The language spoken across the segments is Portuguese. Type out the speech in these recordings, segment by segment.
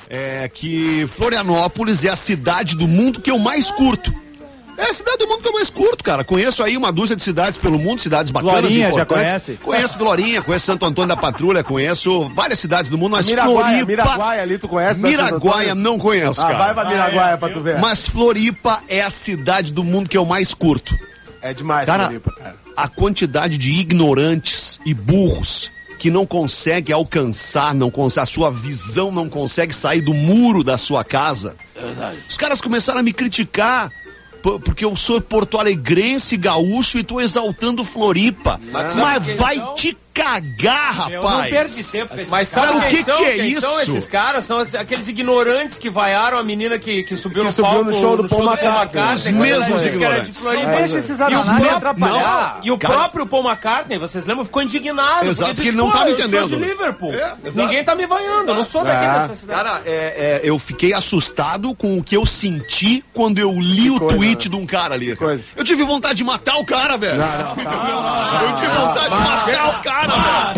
que Florianópolis é a cidade do mundo que eu mais curto. É a cidade do mundo que eu mais curto, cara. Conheço aí uma dúzia de cidades pelo mundo, cidades bacanas, Glorinha, importantes. já conhece? Conheço Glorinha, conheço Santo Antônio da Patrulha, conheço várias cidades do mundo, mas Miraguaia ali, tu conhece? Miraguaia não conheço, cara. Vai pra Miraguaia pra tu ver. Mas Floripa é a cidade do mundo que eu mais curto. É demais, cara, Floripa, cara. A quantidade de ignorantes e burros que não consegue alcançar, a sua visão não consegue sair do muro da sua casa. Os caras começaram a me criticar porque eu sou porto-alegrense, gaúcho e tô exaltando Floripa. Mas vai te cagar, rapaz. Eu não perdi tempo. Mas sabe o que é isso? São esses caras? São aqueles ignorantes que vaiaram a menina que subiu no palco no show do Paul McCartney. Os mesmos ignorantes. Deixa esses ananás atrapalhar. E o próprio Paul McCartney, vocês lembram, ficou indignado. Exato, porque ele não tá me entendendo. Eu sou de Liverpool. Ninguém tá me vaiando, eu não sou daqui dessa cidade. Cara, eu fiquei assustado com o que eu senti quando eu li o tweet de um cara ali. Eu tive vontade de matar o cara, velho. Eu tive vontade de matar o cara, velho.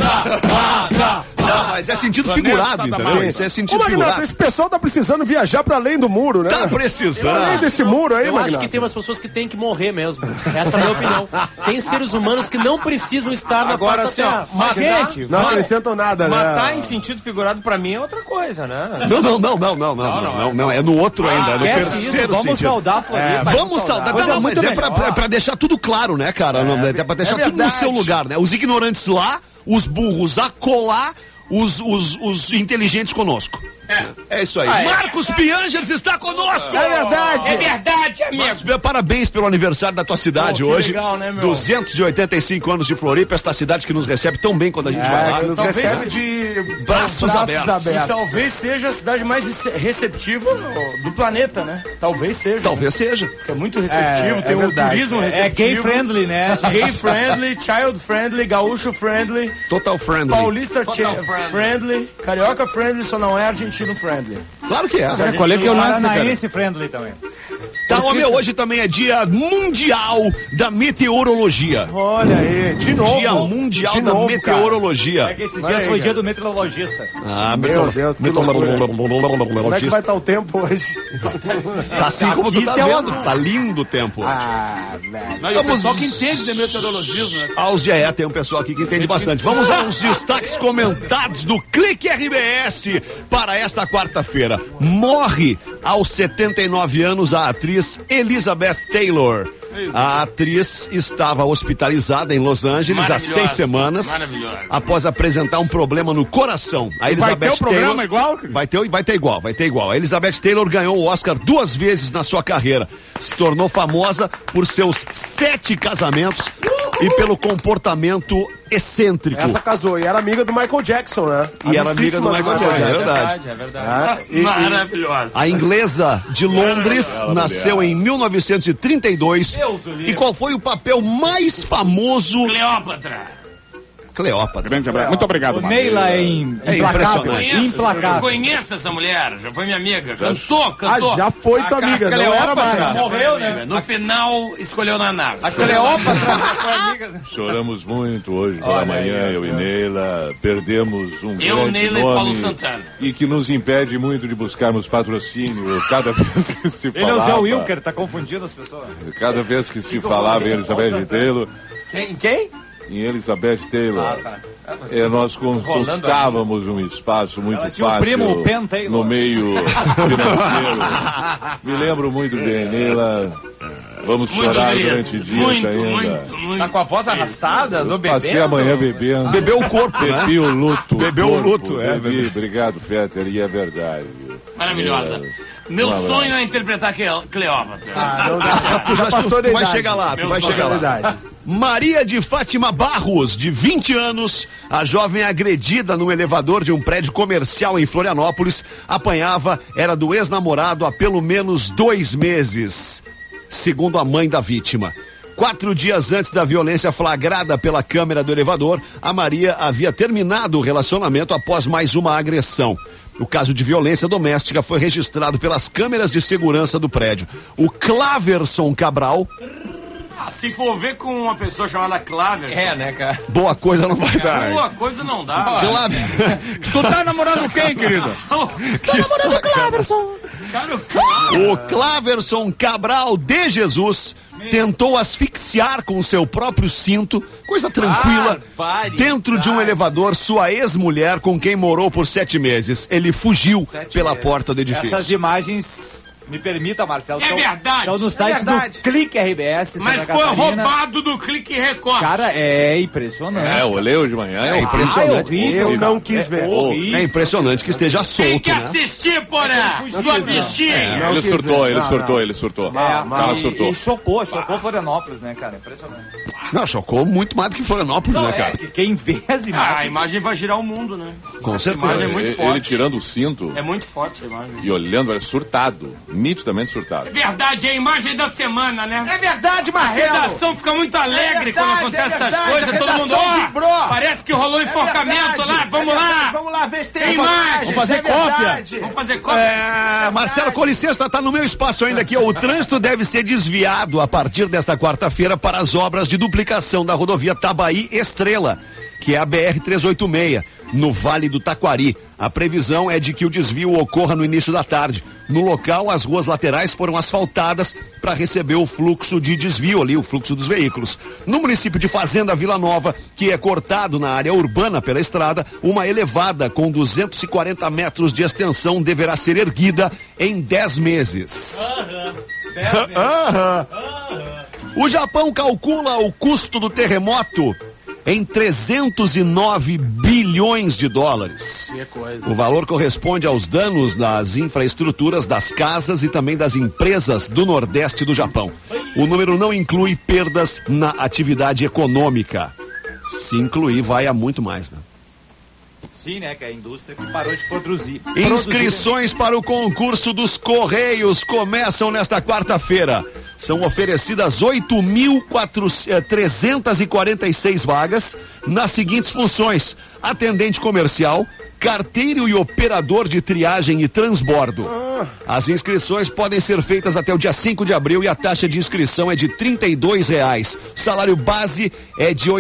Não, mas é sentido figurado, entendeu? Isso é sentido figurado. Esse pessoal tá precisando viajar pra além do muro, né? Tá precisando. Além desse muro aí, Eu acho que tem umas pessoas que têm que morrer mesmo. Essa é a minha opinião. Tem seres humanos que não precisam estar na Agora, face da mas gente, não acrescentam nada, né? Matar em sentido figurado pra mim é outra coisa, né? Não, é no outro ainda, é no terceiro vamos sentido. Saudar a Floripa. Vamos saudar, não, mas é pra deixar tudo claro, né, cara? É pra deixar tudo no seu lugar, né? Os ignorantes lá, os burros acolá, os inteligentes conosco. É isso aí. Marcos Piangers está conosco! É verdade! É verdade, amigo! Marcos, parabéns pelo aniversário da tua cidade hoje. Legal, né, meu? 285 anos de Floripa, esta cidade que nos recebe tão bem quando a gente vai lá. Nos recebe de braços abertos. E talvez seja a cidade mais receptiva do planeta, né? Talvez seja. Talvez seja. Porque é muito receptivo, tem o turismo receptivo. É gay friendly, né? Gay friendly, child friendly, gaúcho friendly. Total friendly. Paulista friendly, carioca friendly, só não é argentino friendly. Claro que é. Qual é que é o Paranaense friendly também. Tá, hoje também é dia mundial da meteorologia. Olha aí, de novo. Dia mundial da meteorologia. É que esses dias foi dia do meteorologista. Meu Deus, que loucura. Como é que vai estar o tempo hoje? Tá assim como tu tá vendo. Tá lindo o tempo. Não, e o pessoal que entende de meteorologismo, né? Tem um pessoal aqui que entende bastante. Vamos aos destaques comentados do Clique RBS para esta quarta-feira. Morre aos 79 anos a atriz Elizabeth Taylor. A atriz estava hospitalizada em Los Angeles há 6 semanas após apresentar um problema no coração. A Elizabeth vai ter o programa igual? Vai ter igual. A Elizabeth Taylor ganhou o Oscar 2 vezes na sua carreira. Se tornou famosa por seus 7 casamentos e pelo comportamento excêntrico. Essa casou e era amiga do Michael Jackson, né? E era amiga do Michael Jackson, é verdade. É verdade. Maravilhosa. A inglesa de Londres nasceu em 1932. E qual foi o papel mais famoso? Cleópatra. Grande abraço. Muito obrigado, Marcos. Neila é implacável. Eu conheço essa mulher, já foi minha amiga. Cantou. Já foi tua amiga, não era mais. Morreu, né? No final, escolheu na nave. A Cleópatra foi amiga. Choramos muito hoje pela manhã, eu e Neila. Perdemos um grande Neila nome. E Paulo Santana. E que nos impede muito de buscarmos patrocínio cada vez que se falava. Ele é o Zé Wilker, tá confundindo as pessoas. Cada vez que se falava em Elizabeth Taylor. Quem? Em Elizabeth Taylor, nós conquistávamos um espaço muito fácil no meio financeiro. Me lembro muito bem, Neila. Vamos chorar durante dias ainda. Tá com a voz arrastada? Passei a manhã bebendo. Bebeu o corpo, né? Bebi o luto. Bebeu o luto, bebi. Obrigado, Fetter, e é verdade. Maravilhosa. Meu sonho é interpretar Cleópatra. Tu já passou da idade. Tu vai chegar lá. Maria de Fátima Barros, de 20 anos, a jovem agredida no elevador de um prédio comercial em Florianópolis, era do ex-namorado há pelo menos 2 meses, segundo a mãe da vítima. 4 dias antes da violência flagrada pela câmera do elevador, a Maria havia terminado o relacionamento após mais uma agressão. O caso de violência doméstica foi registrado pelas câmeras de segurança do prédio. O Claverson Cabral Se for ver com uma pessoa chamada Claverson. É, né, cara? Boa coisa não vai dar. Boa coisa não dá. Tu tá namorando quem, querido? Tô namorando o Claverson. O Claverson Cabral de Jesus tentou asfixiar com seu próprio cinto, coisa tranquila, dentro de um elevador, sua ex-mulher, com quem morou por 7 meses. Ele fugiu pela porta do edifício. Essas imagens... Me permita, Marcelo. É verdade. Estão no site do Clique RBS. Mas foi roubado do Clique Record. Cara, é impressionante. Eu olhei hoje de manhã. É impressionante. Horrível. Eu não quis ver. É impressionante que esteja solto, Tem que né? assistir, porra! Sua bichinha! Ele surtou. O cara surtou. E chocou Florianópolis, né, cara? Impressionante. Não, chocou muito mais do que Florianópolis, né, cara? Quem vê as imagens... A imagem vai girar o mundo, né? Com certeza. A imagem é muito forte. Ele tirando o cinto É muito forte a imagem. e olhando, era surtado. Nitidamente surtado. É verdade, é a imagem da semana, né? É verdade, A Marcelo. redação fica muito alegre quando acontece essas coisas. Todo mundo, vibrou. parece que rolou enforcamento lá, vamos lá. Vamos lá ver se tem Tem imagens. imagens. Vamos fazer cópia. Vamos fazer cópia. Marcelo, com licença, tá no meu espaço ainda aqui. O trânsito deve ser desviado a partir desta quarta-feira para as obras de duplicação da rodovia Tabaí Estrela, que é a BR-386, no Vale do Taquari. A previsão é de que o desvio ocorra no início da tarde. No local, as ruas laterais foram asfaltadas para receber o fluxo de desvio ali, o fluxo dos veículos. No município de Fazenda Vila Nova, que é cortado na área urbana pela estrada, uma elevada com 240 metros de extensão deverá ser erguida em 10 meses. O Japão calcula o custo do terremoto em 309 bilhões de dólares. Que coisa. O valor corresponde aos danos das infraestruturas das casas e também das empresas do Nordeste do Japão. O número não inclui perdas na atividade econômica. Se incluir, vai a muito mais, né? Sim, né, que é a indústria que parou de produzir. Inscrições para o concurso dos Correios começam nesta quarta-feira. São oferecidas 8.346 vagas nas seguintes funções: atendente comercial, carteiro e operador de triagem e transbordo. As inscrições podem ser feitas até o dia 5 de abril e a taxa de inscrição é de R$32. Salário base é de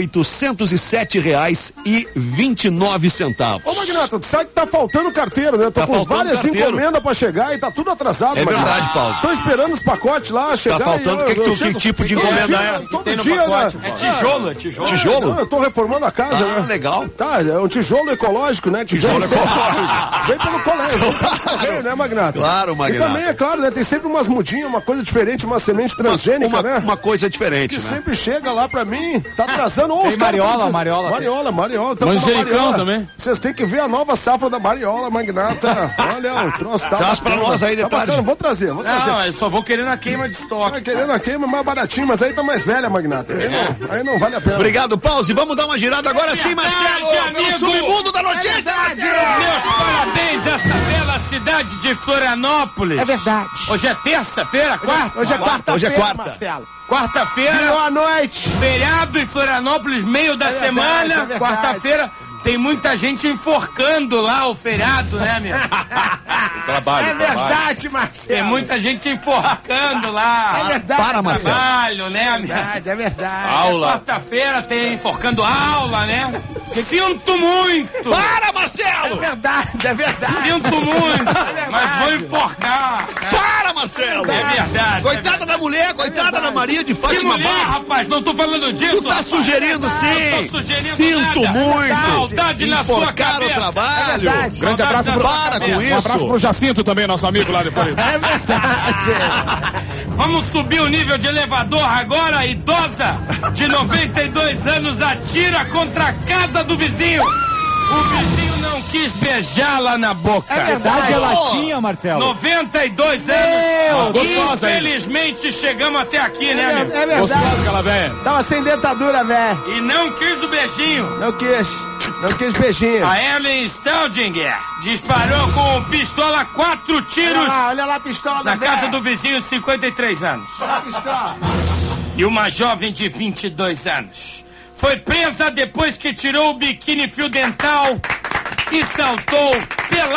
R$807,29. Ô, Magnata, tu sabe que tá faltando carteiro, né? Eu tô com várias encomendas pra chegar e tá tudo atrasado, É Magnata. verdade, Paulo. Tô esperando os pacotes lá chegar. Tá faltando, que tipo de encomenda é? Todo dia, né? É tijolo, é tijolo. Tijolo? Não, eu tô reformando a casa, né? Legal. Tá, é um tijolo ecológico, né? Que Tijolo ecológico. Vem pelo colégio, né, Magnata? Claro, Magnata. E também, é claro, né? Tem sempre umas mudinhas, uma coisa diferente, uma semente transgênica, né? Uma coisa diferente, Que né? sempre chega lá pra mim, tá atrasando. Tem Mariola. Mariola. Manjericão também. Vocês têm que ver a nova safra da Mariola, Magnata. Olha, o troço tá Traz pra bacana. nós aí de Tá tarde. bacana, vou trazer. Não, eu só vou querer na queima de Tá estoque. querendo a queima mais baratinho, mas aí tá mais velha, Magnata. Aí não vale a pena. Obrigado, Pause. Vamos dar uma girada agora sim, Marcelo, pelo amigo. submundo da notícia. Meus parabéns a essa bela cidade de Florianópolis. É verdade. Hoje é terça-feira, quarta? Hoje é quarta-feira, Hoje é quarta. Marcelo. Quarta-feira, Boa noite. feriado em Florianópolis, meio da verdade, semana. é verdade. Quarta-feira, tem muita gente enforcando lá o feriado, né, meu? Trabalho. Marcelo. Tem muita gente enforcando lá. É verdade. Para, Marcelo. Trabalho, né, meu? É verdade. Aula. Quarta-feira tem enforcando aula, né? Sinto muito! Para, Marcelo! É verdade. Sinto muito! Mas vou enforcar! Para, Marcelo! É verdade! Coitada da mulher, coitada da Maria de Que Fátima mulher, Barros. rapaz! Não tô falando disso! Tu tá rapaz. sugerindo Eu sim. tô sugerindo Sinto nada. muito. Maldade na sua Enforcar o cabeça! trabalho. verdade. Grande abraço pro... Para com Um abraço isso. pro Jacinto também, nosso amigo lá de Floripa. É verdade. Vamos subir o nível de elevador agora. A idosa de 92 anos atira contra a casa do vizinho. O vizinho não quis beijá-la na boca. É verdade. Verdade, ela tinha, Marcelo. 92 anos. gostosa, hein? Infelizmente chegamos até aqui, né, amigo? É verdade. Gostosa aquela velha. Tava sem dentadura, velho. E não quis o beijinho. Não quis beijinho. A Ellen Staudinger disparou com pistola 4 tiros Olha lá a pistola da na casa véia. do vizinho de 53 anos. Olha a pistola. E uma jovem de 22 anos foi presa depois que tirou o biquíni fio dental e saltou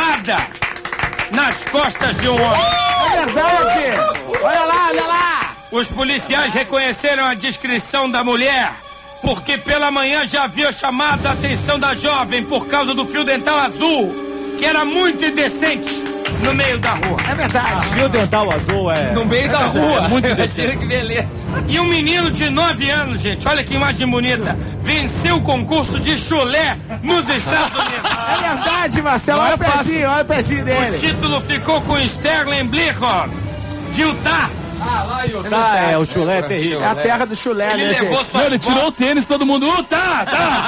pelada nas costas de um homem. É verdade. Olha lá. Os policiais reconheceram a descrição da mulher, porque pela manhã já havia chamado a atenção da jovem por causa do fio dental azul, que era muito indecente no meio da rua. É verdade. Fio dental azul no meio da rua. Muito indecente. Que beleza. E um menino de 9 anos, gente, olha que imagem bonita, venceu o concurso de chulé nos Estados Unidos. É verdade, Marcelo. Olha o pezinho dele. O título ficou com Sterling Blickhoff, de Utah. Lá em Utah, o chulé é terrível. É a terra do chulé, ele né, levou gente? Ele tirou o tênis, todo mundo, Utah!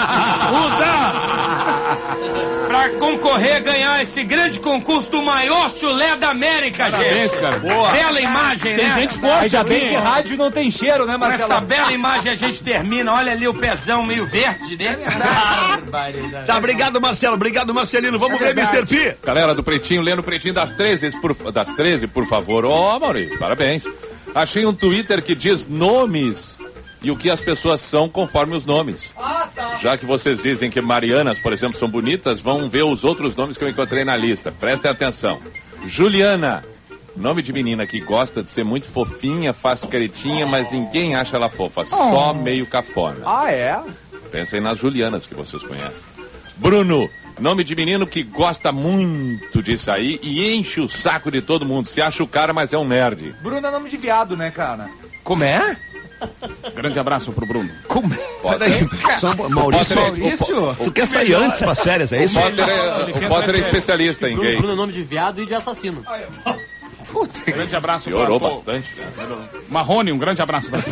Pra concorrer a ganhar esse grande concurso do maior chulé da América, Parabéns, gente. cara. Boa. Bela imagem, Tem né? gente forte. Ainda bem que rádio não tem cheiro, né, Com Marcelo? essa bela imagem a gente termina. Olha ali o pezão meio verde, né? Tá, obrigado, Marcelo. Obrigado, Marcelino. Vamos ver, Mr. P. Galera do Pretinho, lendo o Pretinho das 13, por favor. Ó, Maurício, parabéns. Achei um Twitter que diz nomes e o que as pessoas são conforme os nomes. Já que vocês dizem que Marianas, por exemplo, são bonitas, vão ver os outros nomes que eu encontrei na lista. Prestem atenção. Juliana, nome de menina que gosta de ser muito fofinha, faz caretinha, mas ninguém acha ela fofa, só meio cafona. Ah, é? Pensem nas Julianas que vocês conhecem. Bruno, nome de menino que gosta muito de sair e enche o saco de todo mundo. Se acha o cara, mas é um nerd. Bruno é nome de viado, né, cara? Como é? Grande abraço pro Bruno. Como é? Peraí, Maurício, tu quer sair antes pras férias, é isso? O Potter é especialista em gay. Bruno é nome de viado e de assassino. Grande abraço Piorou bastante. Marrone, um grande abraço pra ti.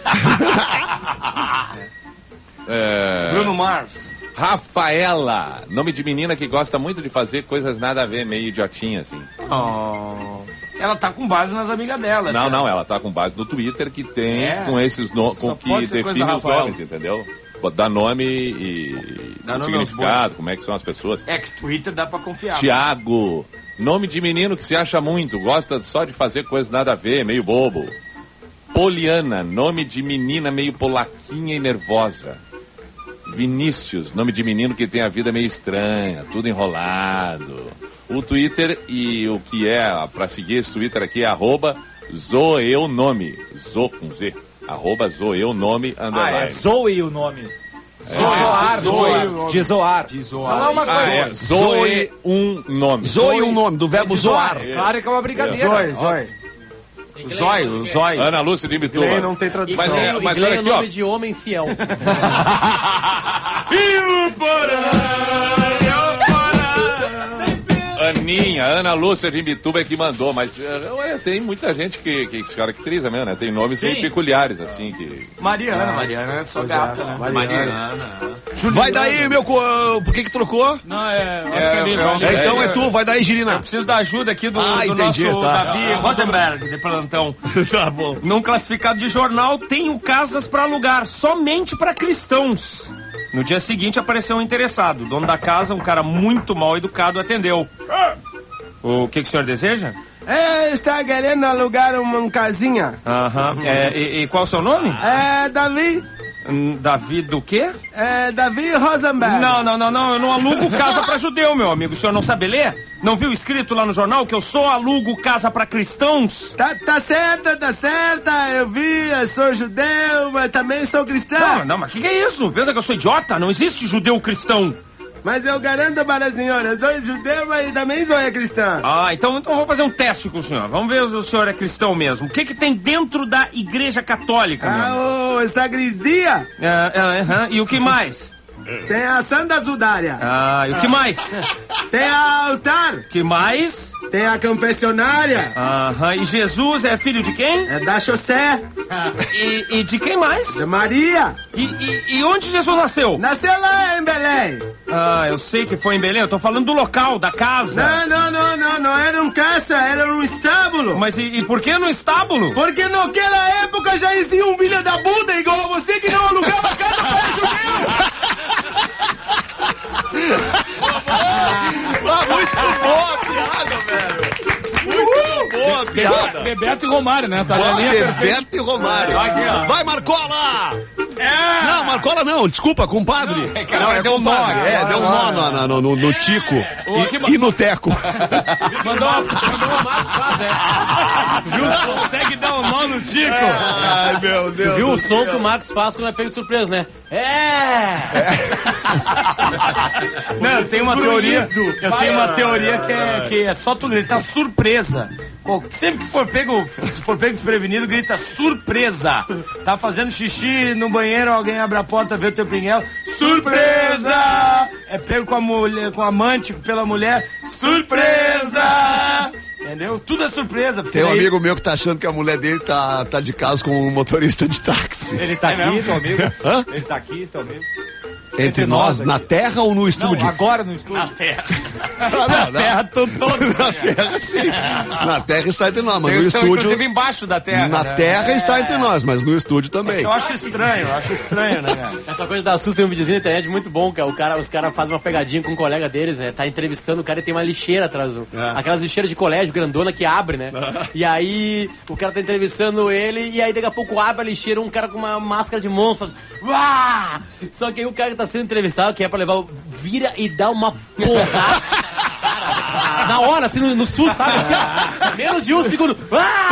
Bruno Mars. Rafaela, nome de menina que gosta muito de fazer coisas nada a ver, meio idiotinha, assim. Ela tá com base nas amigas dela. Não, ela tá com base no Twitter que tem com esses com que define os nomes, entendeu? Dá nome e significado, como é que são as pessoas. É que Twitter dá pra confiar. Tiago, nome de menino que se acha muito, gosta só de fazer coisas nada a ver, meio bobo. Poliana, nome de menina meio polaquinha e nervosa. Vinícius, nome de menino que tem a vida meio estranha, tudo enrolado. O Twitter e o que é pra seguir esse Twitter aqui é @zoeunome, Zo com Z, @zoeunome _. É Zoe o nome. De zoar. Falar uma coisa. Zoe um nome. Zoe um nome, do verbo zoar. Claro que é uma brincadeira. Zóio. Ana Lúcia de Imbituba. Não tem tradução. Mas Inglês olha é aqui, nome ó. de homem fiel. Aninha, Ana Lúcia de Imbituba é que mandou, mas tem muita gente que se caracteriza mesmo, né? Tem nomes meio peculiares, assim, que... Mariana é só gata, né? Mariana. Vai daí, meu... Por que trocou? Não, acho que é livre. Então é tu, vai daí, Girina. Preciso da ajuda aqui do entendi, nosso tá. Davi Rosenberg, de plantão. Tá bom. Num classificado de jornal, tenho casas para alugar, somente para cristãos. No dia seguinte apareceu um interessado. O dono da casa, um cara muito mal educado, atendeu. O que o senhor deseja? Está querendo alugar uma casinha. Aham. E qual o seu nome? Davi. Davi do quê? Davi Rosenberg. Não, eu não alugo casa pra judeu, meu amigo. O senhor não sabe ler? Não viu escrito lá no jornal que eu só alugo casa pra cristãos? Tá certa. Eu vi, eu sou judeu, mas também sou cristão. Não, mas que é isso? Pensa que eu sou idiota? Não existe judeu cristão. Mas eu garanto para a senhora, eu sou judeu, mas também sou cristã. Então vou fazer um teste com o senhor. Vamos ver se o senhor é cristão mesmo. O que tem dentro da igreja católica, meu? Sacristia. E o que mais? Tem a Santa Zudária. E o que mais? Tem a altar. Que mais? Tem a confessionária. E Jesus é filho de quem? É da José. E de quem mais? De Maria. E onde Jesus nasceu? Nasceu lá em Belém. Eu sei que foi em Belém. Eu tô falando do local, da casa. Não era um casa, era um estábulo. Mas e por que no estábulo? Porque naquela época já existia um filho da puta igual a você que não alugava casa para judeu. Muito boa a piada, velho. Muito boa a piada. Bebeto e Romário, né? Tá ali Bebeto e Romário. Aqui, ó. Vai, Marcola! Não, Marcola não, desculpa, compadre. Não, deu um nó. Deu um nó no Tico e no Teco. Mandou uma Max Faz, né? Tu viu? Consegue dar um nó no Tico. Ai, meu Deus. Tu viu o som que o Max faz quando é pego de surpresa, né? Não, eu tenho uma teoria. Eu tenho uma teoria que é só tu gritar surpresa. Sempre que for pego desprevenido, grita surpresa. Tá fazendo xixi no banheiro, alguém abre a porta, vê o teu pinguelo. Surpresa! É pego com a mulher, com a amante, pela mulher. Surpresa! Entendeu? Tudo é surpresa. Tem um amigo meu que tá achando que a mulher dele tá de casa com um motorista de táxi. Ele tá aqui, teu amigo? Hã? Ele tá aqui, teu amigo? Entre nós, na Terra ou no estúdio? Não, agora no estúdio. Na Terra. Na Terra estão todos. Na Terra, sim. Na Terra está entre nós, mas no Estão, estúdio... inclusive embaixo da Terra. Na Terra está entre nós, mas no estúdio também. Eu acho estranho, né, cara? Essa coisa da SUS tem um videozinho na internet muito bom, que é os caras fazem uma pegadinha com um colega deles, né? Tá entrevistando o cara e tem uma lixeira atrás. Aquelas lixeiras de colégio, grandona, que abre, né? E aí o cara tá entrevistando ele e aí daqui a pouco abre a lixeira, um cara com uma máscara de monstro faz... Uá! Só que aí o cara que tá sendo entrevistado, que é pra levar, vira e dá uma porrada. Na hora, assim, no sul, sabe? Assim, ó, menos de um segundo. Ah!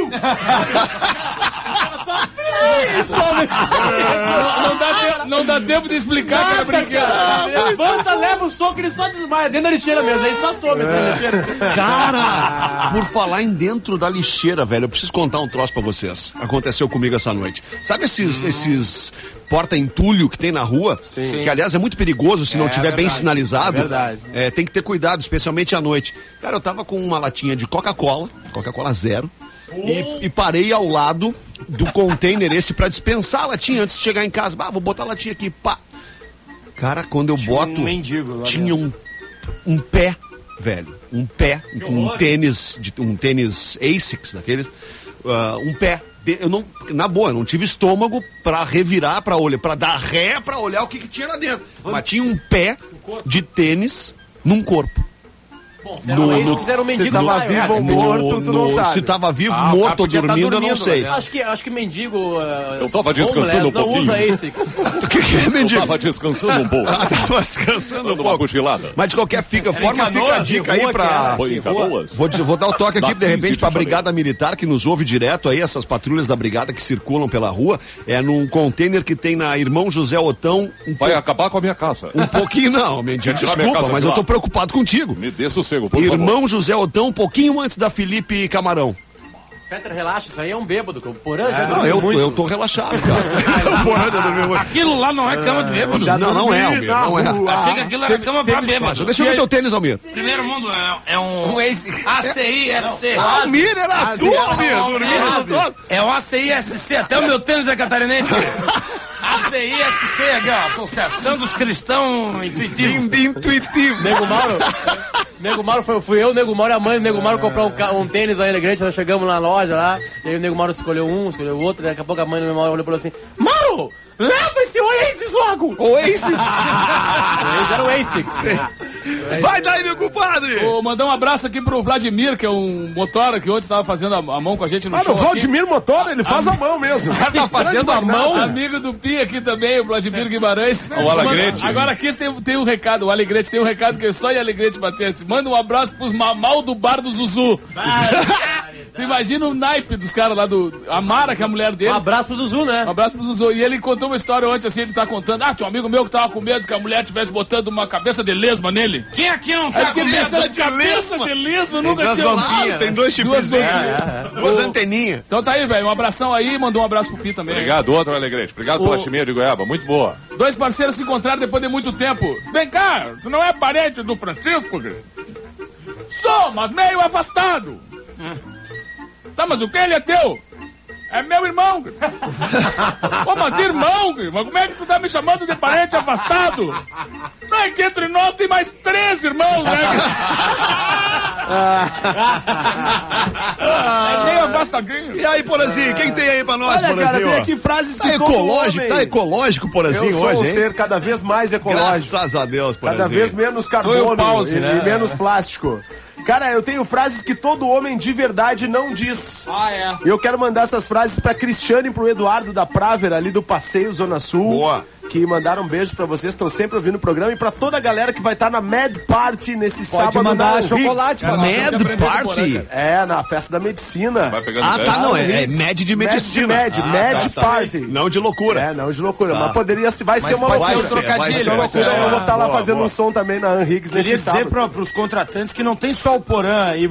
Não dá tempo de explicar que era brinquedo. Levanta, leva o soco, ele só desmaia dentro da lixeira mesmo. Aí só some assim, na lixeira. Cara, por falar em dentro da lixeira, velho, eu preciso contar um troço pra vocês. Aconteceu comigo essa noite. Sabe esses porta-entulho que tem na rua? Sim. Que, aliás, é muito perigoso se não tiver bem sinalizado. É verdade. Tem que ter cuidado, especialmente à noite. Cara, eu tava com uma latinha de Coca-Cola zero, e parei ao lado do container esse pra dispensar a latinha antes de chegar em casa. Vou botar a latinha aqui, pá. Cara, quando eu boto... Um mendigo lá tinha um pé, velho. Um pé, com um tênis ASICS daqueles. Um pé. Eu não, na boa, eu não tive estômago pra revirar, pra olhar, pra dar ré, pra olhar o que tinha lá dentro. Mas tinha um pé de tênis num corpo. Bom, se era um mendigo, se tava vivo ou morto, tu não sabe. Se tava vivo, morto ou dormindo, eu não sei. Né? Acho que mendigo... eu tava descansando um pouquinho. Não usa ASICS. O que é mendigo? Eu tava descansando um pouco. Tava descansando um pouco. Uma cochilada. Mas de qualquer forma, fica a dica aí pra... Foi em Canoas? Vou dar o toque aqui, de repente, pra Brigada Militar, que nos ouve direto aí, essas patrulhas da Brigada que circulam pela rua. É num container que tem na Irmão José Otão. Vai acabar com a minha casa. Um pouquinho não, mendigo. Desculpa, mas eu tô preocupado contigo. Me dê sossego, por favor. Irmão José Otão, um pouquinho antes da Felipe Camarão. Fetter, relaxa, isso aí é um bêbado. O Porã já dormiu muito. Eu tô relaxado, cara. O Porã já dormiu muito. Aquilo lá não é cama de bêbado. Não é, Almir, não é. Achei que aquilo era cama pra bêbado. Deixa eu ver teu tênis, Almir. Primeiro mundo é um ACI-SC. Almir, era tu, Almir, dormindo. É um ACI-SC, até o meu tênis é catarinense. ACI-SC, aqui, ó, Associação dos Cristãos Intuitivos. Intuitivo. Nego Mauro, fui eu, o Nego Mauro e a mãe do Nego Mauro comprar um tênis na Elegante. Nós chegamos na loja lá, e aí o Nego Mauro escolheu um, escolheu o outro, e daqui a pouco a mãe do Nego Mauro olhou e falou assim: Mauro, leva esse Oasis logo! Oasis? Era o ASICS. Vai daí, meu compadre! Vou mandar um abraço aqui pro Vladimir, que é um motora que ontem tava fazendo a mão com a gente no show. O Vladimir Motora, ele faz a mão mesmo. O cara tá fazendo a mão. Amigo do Pi aqui também, o Vladimir Guimarães. O Alegrete. Agora aqui tem um recado, o Alegrete tem um recado que é só em Alegrete Batentes. Manda um abraço pros Mamal do Bar do Zuzu. Tu imagina o naipe dos caras lá do... A Mara, que é a mulher dele. Um abraço pro Zuzu, né? Um abraço pro Zuzu. E ele contou uma história ontem, assim, ele tá contando. Tinha um amigo meu que tava com medo que a mulher estivesse botando uma cabeça de lesma nele. Quem aqui não tá com medo de cabeça de lesma? Eu nunca tinha ouvido. Tem dois chifres. Duas anteninhas. Então tá aí, velho. Um abração aí. Mandou um abraço pro Pi também. Obrigado, outro Alegrete. Obrigado pela chiminha de goiaba. Muito boa. Dois parceiros se encontraram depois de muito tempo. Vem cá, tu não é parente do Francisco? Sou, mas meio afastado. Tá, mas o que ele é teu? É meu irmão. Pô, mas irmão, mas como é que tu tá me chamando de parente afastado? Não é que entre nós tem mais 3 irmãos, né? É meio afastadinho. E aí, Porazinho, quem tem aí pra nós, Porazinho? Olha, cara, tem aqui frases que tá ecológico, Porazinho, hoje, hein? Eu sou um ser cada vez mais ecológico. Graças a Deus, Porazinho. Cada vez menos carbono pause, e menos plástico. Cara, eu tenho frases que todo homem de verdade não diz. Ah, é. E eu quero mandar essas frases pra Cristiane e pro Eduardo da Právera, ali do Passeio Zona Sul. Boa. Que mandaram um beijo pra vocês, estão sempre ouvindo o programa. E pra toda a galera que vai estar na Mad Party nesse sábado. mandar na chocolate pra nós. Mad Party? É, na festa da medicina. Vai pegando Ah, tá, não. É Mad de medicina. Mad Party. Não de loucura. É, não de loucura. Mas poderia ser, vai ser uma loucura. vai ser Eu vou estar lá fazendo um som também na Henriques Queria nesse dizer sábado. pros contratantes que não tem só o Porã aí.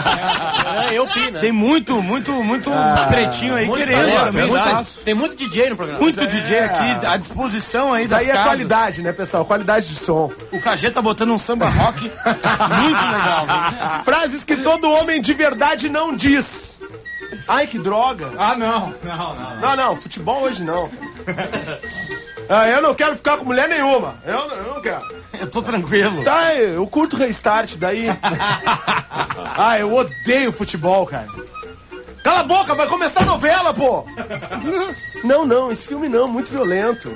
Eu pi, né? Tem muito pretinho aí querendo também. Tem muito DJ no programa. Muito DJ aqui à disposição aí Isso das aí é casas. qualidade, né, pessoal? Qualidade de som. O KG tá botando um samba rock muito legal. Viu? Frases que todo homem de verdade não diz. Ai, que droga. Ah, não. Não, futebol hoje não. Eu não quero ficar com mulher nenhuma. Eu não quero. Eu tô tranquilo. Tá, eu curto Restart, daí... eu odeio futebol, cara. Cala a boca, vai começar a novela, pô! Não, esse filme não, muito violento.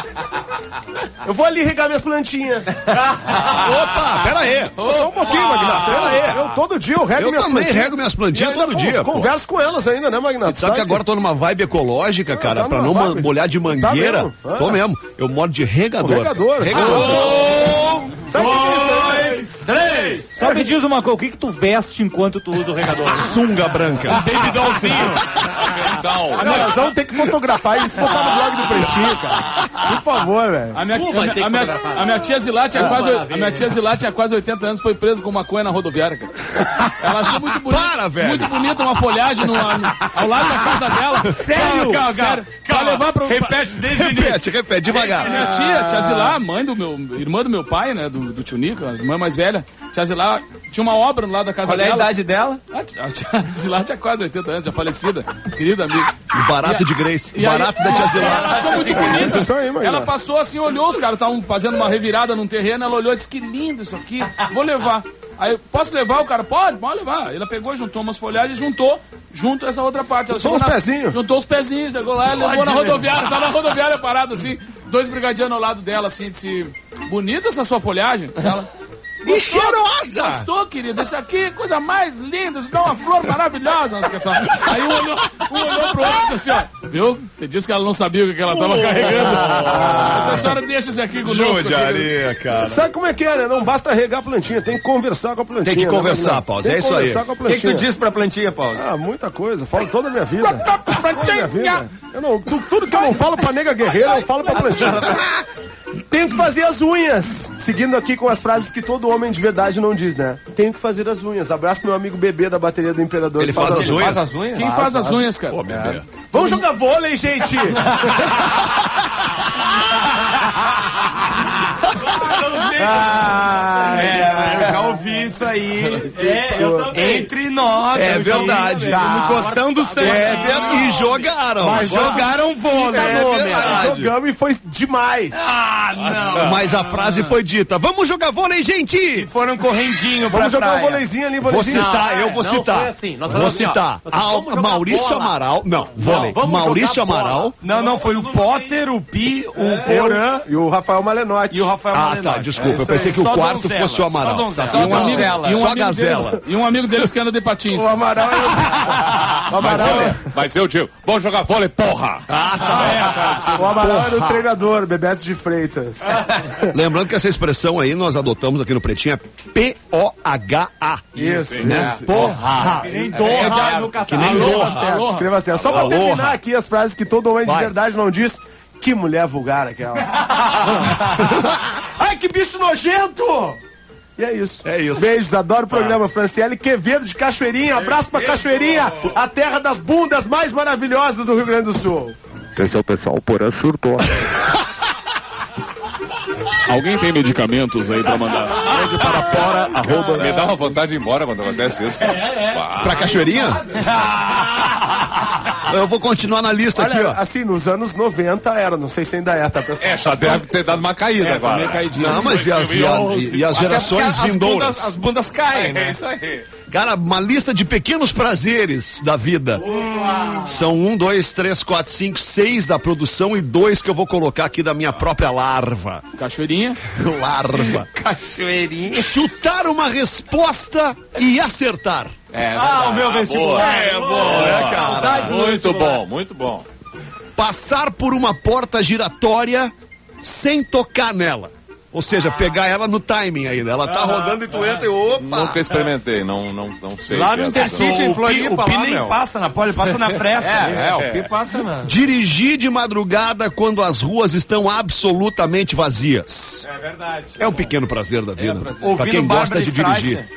Eu vou ali regar minhas plantinhas. Opa, pera aí. Só um pouquinho, Magnata. Pera aí. Eu todo dia eu rego Eu minhas também plantinhas. rego minhas plantinhas todo dia. pô. Converso com elas ainda, né, Magnata? Sabe que agora eu tô numa vibe ecológica, cara, tá pra numa não vibe. molhar de mangueira. Tá mesmo? Tô mesmo. Eu moro de regador. Regador. Sabe o que é isso aí? 3. Só me diz uma coisa, o que tu veste enquanto tu usa o regador? Sunga branca. Baby dollzinho. Não, nós vamos ter que fotografar isso e botar no blog do Pretinho, cara. Por favor, velho. A minha tia Zilá tinha quase 80 anos, foi presa com maconha na rodoviária, cara. Ela achou muito bonito. Para, velho. Muito bonita uma folhagem ao lado da casa dela. Sério? Sério. Pra levar pro... Repete desde o início. Repete, devagar. Minha tia Zilá, irmã do meu pai, né, do tio Nico, a irmã mais velha, tia Zilá, tinha uma obra no lado da casa Qual é dela. a idade dela? A tia Zilá tinha quase 80 anos, já falecida, querida amiga. O barato de Grace. E aí, Barato da tia ela Zilá. achou muito bonito. Isso aí, Magnata. Ela passou assim, olhou, os caras estavam fazendo uma revirada num terreno, ela olhou e disse, que lindo isso aqui, vou levar. Aí, posso levar? O cara, pode levar. Ela pegou, juntou umas folhagens e junto essa outra parte. Ela Juntou os pezinhos? Juntou os pezinhos, chegou lá, levou na rodoviária, tava na rodoviária parada assim, 2 brigadianos ao lado dela, assim, disse, bonita essa sua folhagem? Ela... E cheirosa! Gostou, querido? Isso aqui é coisa mais linda, isso dá uma flor maravilhosa. Aí um olhou pro outro e disse assim, ó, viu? Você disse que ela não sabia o que ela tava carregando. Essa senhora deixa isso aqui conosco. Judiaria, cara. Sabe como é que é, né? Não basta regar a plantinha, tem que conversar com a plantinha. Tem que conversar, né, Paulo, tem é que isso aí. conversar com a O que plantinha. tu disse pra plantinha, Paulo? Ah, muita coisa. Falo toda a minha vida. Toda a minha vida. Tudo que eu não falo pra nega guerreira, eu falo pra plantinha. Tenho que fazer as unhas. Seguindo aqui com as frases que todo homem de verdade não diz, né? Tenho que fazer as unhas. Abraço pro meu amigo Bebê da bateria do Imperador. Ele faz as unhas? Faz as unhas? Quem faz as unhas, cara? Pô, bebê. Vamos jogar vôlei, gente! Eu já ouvi isso aí. Eu também. Entre nós. É verdade. Encostando o sangue. E jogaram. Mas Jogaram vôlei. verdade. Jogamos e foi demais. Ah, não. Mas a frase foi dita, vamos jogar vôlei, gente! Foram correndinho pra Vamos jogar um praia. vôleizinho ali, Vou vôleizinho. citar, eu vou não citar. foi assim. Nós Vou falamos assim, ó, citar. nós falamos, vamos jogar Maurício bola. Amaral. Não, vôlei. vamos Maurício jogar bola. Amaral. Não, foi o Potter, o Pi, o Porã E o Rafael Malenotti. e o Rafael Ah, Malenotti. tá, desculpa. Eu Isso aí. pensei que o Só quarto donzela, fosse o Amaral. Só donzela. Tá, Só e um amigo- donzela. e um Só amigo gazela. deles- E um amigo deles que anda de patins. O Amaral Mas eu digo, vamos jogar vôlei, porra! o Amaral era o treinador, Bebeto de Freitas. Lembrando que essa expressão aí nós adotamos aqui no Pretinho é P-O-H-A. Isso, né? isso. Porra. Nem Doha no Catar. Escreva certo, escreva certo. Só pra Aloha. terminar aqui as frases que todo homem de Vai. verdade não diz. Que mulher vulgar aquela. Ai, que bicho nojento! E é isso. É isso. Beijos, adoro o programa. Franciele Quevedo de Cachoeirinha. Abraço pra Cachoeirinha, a terra das bundas mais maravilhosas do Rio Grande do Sul. Atenção, pessoal, o Porã surtou. Alguém tem medicamentos aí pra mandar? Pede para Pora, arroba... Me dá uma vontade de ir embora quando acontece isso. Pra Cachoeirinha? Eu vou continuar na lista aqui, Olha, ó. assim, nos anos 90 era, não sei se ainda é, tá, pessoal? Já deve ter dado uma caída agora. Não, mas e as gerações vindouras? As bundas caem, né? Isso aí. Cara, uma lista de pequenos prazeres da vida. São 1, 2, 3, 4, 5, 6 da produção e 2 que eu vou colocar aqui da minha própria larva. Cachoeirinha? Larva. Cachoeirinha. Chutar uma resposta e acertar. O meu vestibular. Cara. Muito bom, muito bom. Passar por uma porta giratória sem tocar nela. Ou seja, pegar ela no timing ainda. Ela tá rodando e tu entra e opa! Nunca experimentei, não sei. Lá no Intercity em Floripa, o Pi nem passa na pole, passa na fresta. O Pi passa na... Dirigir de madrugada quando as ruas estão absolutamente vazias. É verdade. É um pequeno prazer da vida. Pra Ouvindo quem gosta Bárbara de dirigir. Streisand.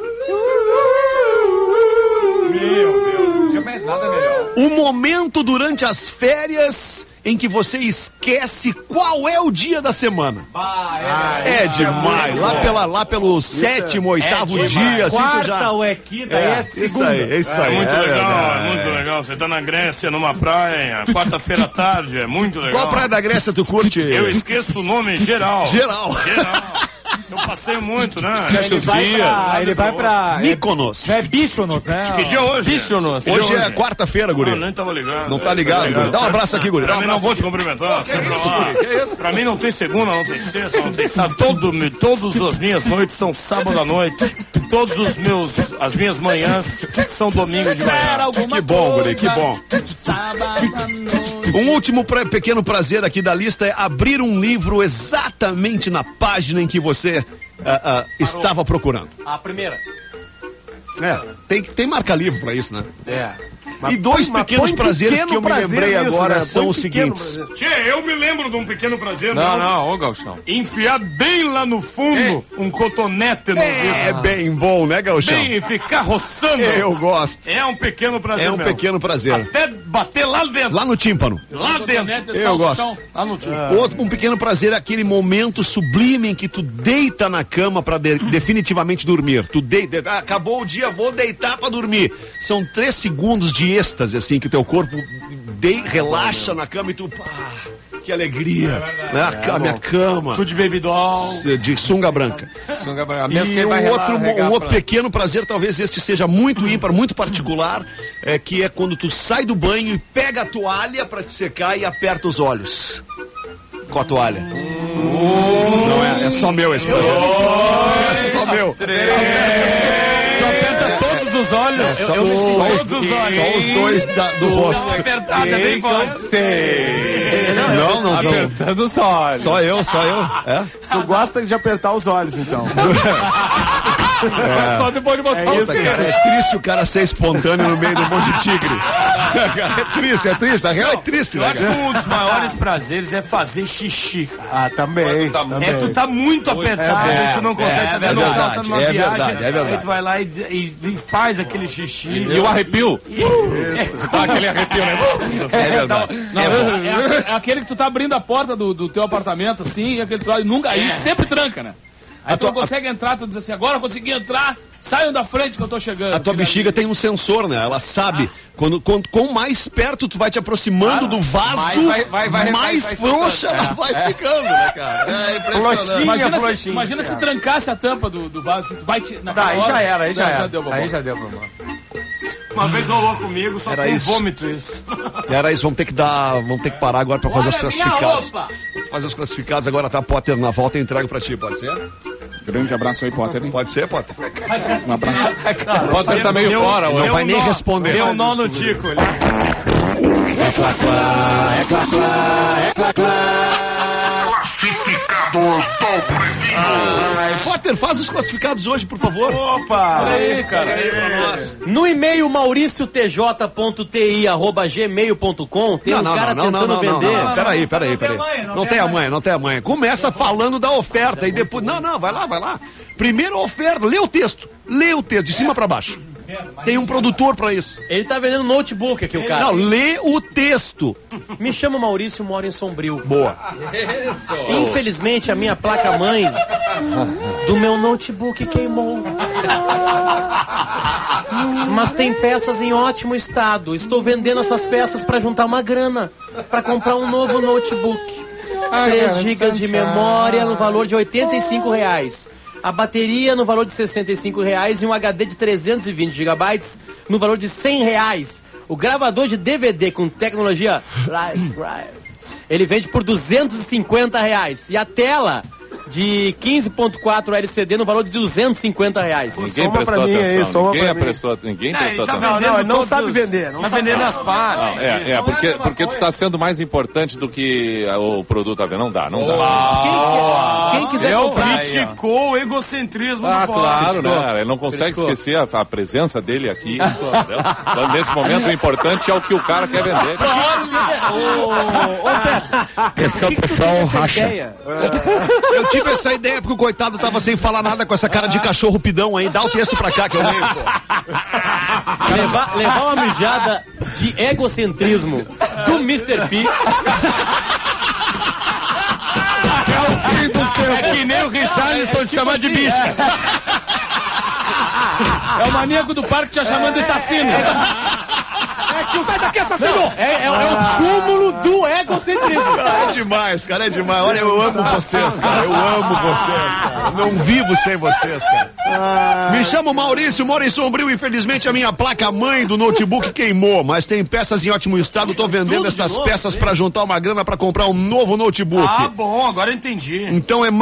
Meu Deus, não tinha mais nada melhor. O momento durante as férias em que você esquece qual é o dia da semana. É demais. Lá pelo 7º, 8º dia, assim tu já... Quarta ou é quinta, é segunda. Isso aí. Muito legal, verdade. é muito legal. Você tá na Grécia, numa praia, quarta-feira à tarde, é muito legal. Qual praia da Grécia tu curte? Eu esqueço o nome geral. Geral. Eu passeio muito, né? Ele vai pra... Mykonos. É Bichonos, né? Que dia hoje? Bichonos. Hoje é quarta-feira, guri. Nem tava ligado. Não tá ligado, guri. Dá um abraço aqui, guri. Dá um Também não abraço. vou te cumprimentar. Que isso? Pra mim não tem segunda, não tem sexta, não tem sábado. Todas as minhas noites são sábado à noite. As minhas manhãs são domingo de manhã. Que bom, guri, que bom. Um último pequeno prazer aqui da lista é abrir um livro exatamente na página em que você estava procurando. A primeira. Tem marca-livro pra isso, né? Mas e dois põe- pequenos põe prazeres que eu me prazer lembrei nisso, agora né? são Põe os pequeno seguintes. prazer. Tchê, eu me lembro de um pequeno prazer. Não, ô Galchão. Enfiar bem lá no fundo um cotonete no ouvido. É bem bom, né, Gauchão? Bem, e ficar roçando. Eu gosto. É um pequeno prazer É um mesmo. pequeno prazer. Até bater lá dentro. Lá no tímpano. Lá dentro. Eu gosto. Lá no tio. Outro, um pequeno prazer é aquele momento sublime em que tu deita na cama pra definitivamente dormir. Tu deita, acabou o dia, vou deitar pra dormir. São 3 segundos de êxtase, assim, que o teu corpo relaxa na cama e tu, que alegria. Né? A minha cama. Tudo de baby doll. De sunga branca. E um outro pequeno prazer, talvez este seja muito ímpar, muito particular, que é quando tu sai do banho e pega a toalha pra te secar e aperta os olhos. Com a toalha. Não é só meu esse prazer. É só meu. Tu aperta todos os olhos. Só os dois do rosto. Apertada bem forte. Não. Apertando só. Só eu. É? Tu gosta de apertar os olhos, então. Só depois de botar o isso, Cara, é triste o cara ser espontâneo no meio do monte de tigre. É triste. Na real é triste, Eu né? acho que um dos maiores prazeres é fazer xixi, cara. Também. Tu tá muito apertado e tu não consegue, tá numa viagem, aí tu vai lá e faz aquele xixi. E o arrepio? Dá aquele arrepio, né? É verdade. É aquele que tu tá abrindo a porta do teu apartamento, assim, e aquele troço, nunca, aí sempre tranca, né? Aí tu não consegue entrar, tu diz assim, agora eu consegui entrar, saiam da frente que eu tô chegando. A tua bexiga tem um sensor, né? Ela sabe. Quanto mais perto tu vai te aproximando do vaso, mais frouxa ela vai ficando, né, cara? É impressionante. Imagina se trancasse a tampa do vaso, assim, tu vai te... Aí já era. Já deu bom. Aí já deu problema. Uma vez rolou comigo, só Era com isso. vômito isso. Era isso, vamos ter que parar agora pra fazer os classificados. Fazer os classificados agora, tá, Potter? Na volta eu entrego pra ti, pode ser? Grande abraço aí, Potter. Hein? Pode ser, Potter? Um abraço. Potter tá meio fora. Não vai nem responder. Deu um nó no tico. Potter, faz os classificados hoje, por favor. Opa! Aí, cara. No e-mail mauriciotj.ti@gmail.com tem um cara tentando vender. Peraí. Não tem a manha. Começa falando da oferta e depois... Não, vai lá. Primeiro a oferta, lê o texto, de cima pra baixo. Tem um produtor pra isso. Ele tá vendendo notebook aqui, o cara. Não, lê o texto. Me chamo Maurício, moro em Sombrio. Boa. Infelizmente, a minha placa-mãe do meu notebook queimou. Mas tem peças em ótimo estado. Estou vendendo essas peças para juntar uma grana para comprar um novo notebook. 3 GB de memória no valor de R$85. a bateria no valor de R$65 e um HD de 320 GB no valor de R$100. O gravador de DVD com tecnologia ele vende por R$250. E a tela de 15.4 LCD no valor de R$250. Ninguém prestou atenção. Ninguém prestou atenção. Não, não sabe vender. Tá vendendo as partes. Porque tu tá sendo mais importante do que o produto a ver. Não dá. Quem quiser comprar... Criticou o egocentrismo do pobre. Claro, né? Ele não consegue esquecer a presença dele aqui. Então, nesse momento, o importante é o que o cara quer vender. Pessoal racha. Eu tive essa ideia porque o coitado tava sem falar nada com essa cara de cachorro pidão aí. Dá o texto pra cá que eu leio, pô. Levar uma mijada de egocentrismo do Mr. P. É que nem o Richarlison te chamar de bicha. É o maníaco do parque te chamando de assassino. Sai daqui, assassino! É o cúmulo do egocentrismo. É demais, cara, é demais. Olha, eu amo vocês, cara. Eu amo vocês, cara. Eu não vivo sem vocês, cara. Me chamo Maurício Sombrio. Infelizmente, a minha placa-mãe do notebook queimou, mas tem peças em ótimo estado. Tô vendendo essas peças pra juntar uma grana pra comprar um novo notebook. Ah, bom, agora eu entendi. Então é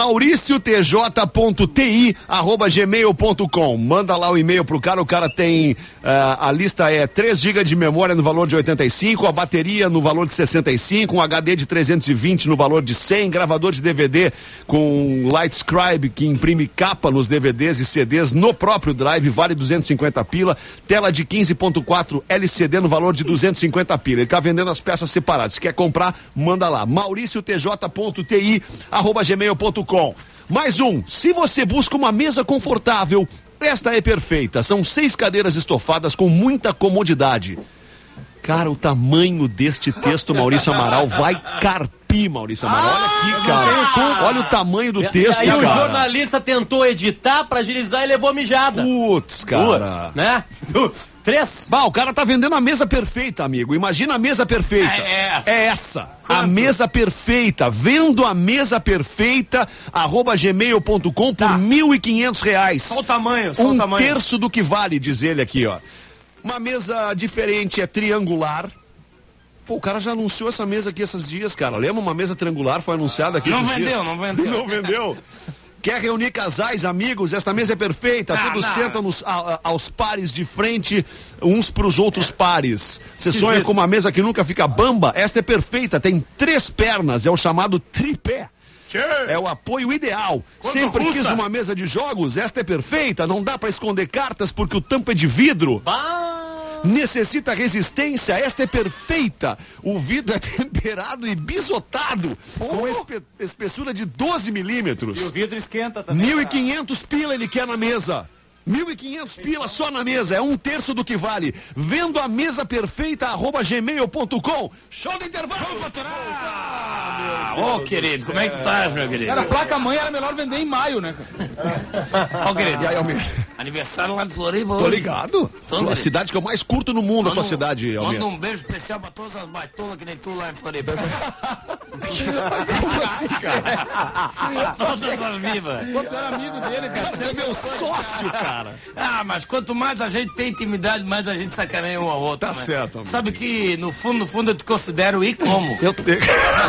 mauriciotj.ti@gmail.com. Manda lá o e-mail pro cara. O cara tem... a lista é 3 GB de memória no valor de 85, a bateria no valor de 65, um HD de 320 no valor de 100, gravador de DVD com Lightscribe que imprime capa nos DVDs e CDs no próprio drive, vale 250 pila, tela de 15.4 LCD no valor de 250 pila. Ele tá vendendo as peças separadas. Se quer comprar, manda lá, mauriciotj.ti@gmail.com. Mais um, se você busca uma mesa confortável, esta é perfeita. São 6 cadeiras estofadas com muita comodidade. Cara, o tamanho deste texto, Maurício Amaral, vai carpir, Maurício Amaral. Olha aqui, cara. Olha o tamanho do texto, aí cara. O jornalista tentou editar pra agilizar e levou a mijada. Putz, cara. Né? 3. Bah, o cara tá vendendo a mesa perfeita, amigo. Imagina a mesa perfeita. É essa. Quanto? A mesa perfeita. Vendo a mesa perfeita, @gmail.com por R$1.500. Só o tamanho, um terço do que vale, diz ele aqui, ó. Uma mesa diferente, é triangular. Pô, o cara já anunciou essa mesa aqui esses dias, cara. Lembra? Uma mesa triangular foi anunciada aqui esses dias. Não vendeu. Não vendeu. Quer reunir casais, amigos? Esta mesa é perfeita. Tudo senta aos pares de frente, uns pros outros pares. Você sonha com uma mesa que nunca fica bamba? Esta é perfeita. Tem 3 pernas. É o chamado tripé. É o apoio ideal. Sempre quis uma mesa de jogos? Esta é perfeita. Não dá pra esconder cartas porque o tampo é de vidro. Necessita resistência? Esta é perfeita. O vidro é temperado e bisotado com espessura de 12 milímetros. E o vidro esquenta também. 1.500 pila ele quer na mesa. 1.500 pila só na mesa, é um terço do que vale. Vendo a mesa perfeita, @gmail.com. Show do intervalo. Ô, querido, como é que tu tá, meu querido? Cara, a placa-mãe era melhor vender em maio, né, cara? Ô, querido, e aí, aniversário lá de Floripa hoje. Tô ligado. A cidade que eu mais curto no mundo, a tua cidade, Almir. Manda um beijo especial pra todas as baitolas que nem tu lá em Floripa. Como assim, cara? Todas as vivas. Quanto era amigo dele, cara? Você é meu sócio, cara. Ah, mas quanto mais a gente tem intimidade, mais a gente sacaneia um ao outro. Tá certo, amigo. Sabe que, no fundo, eu te considero e como. Eu tenho.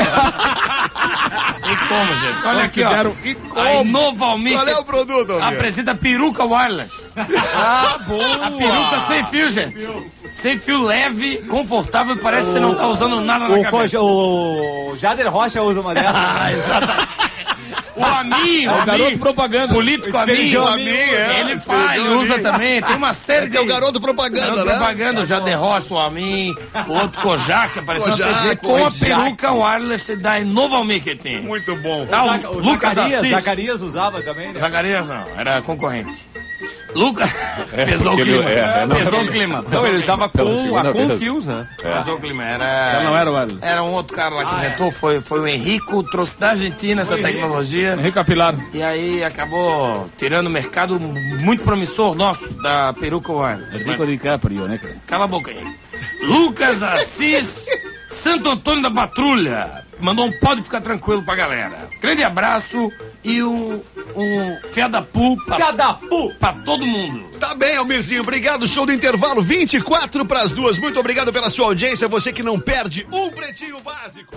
E como, gente? Olha aqui, ó. A Nova Almir. Qual é o produto, Almir? Apresenta peruca wireless. Boa! A peruca sem fio, gente. Sem fio leve, confortável, parece que você não tá usando nada na cabeça. O Jader Rocha usa uma dessas. Exatamente. O Amin, o garoto propaganda. Político Amin, ele faz, ele usa também. Tem uma série de. É o garoto propaganda, né? Propaganda, o Jader Rocha, o Amin, o outro Kojak, apareceu na TV com a peruca wireless da Nova Almir que tem. Muito bom. Tá, o Lucas Assis. Zacarias usava também, né? Zacarias não, era concorrente. Lucas, pesou o clima. Pesou o clima. Não, ele usava com fios, né? Pesou o clima. Não era o wireless. Era um outro cara lá que inventou, foi o Henrico, trouxe da Argentina essa tecnologia. Henrico Apilar. E aí acabou tirando o mercado muito promissor nosso, da peruca wireless. Henrico DiCaprio, né, cara? Cala a boca aí. Lucas Assis, Santo Antônio da Patrulha. Mandou um pode ficar tranquilo pra galera. Grande abraço e fé da pu pra todo mundo. Tá bem, Almirzinho, obrigado. Show do intervalo, 1:54. Muito obrigado pela sua audiência, você que não perde um Pretinho Básico.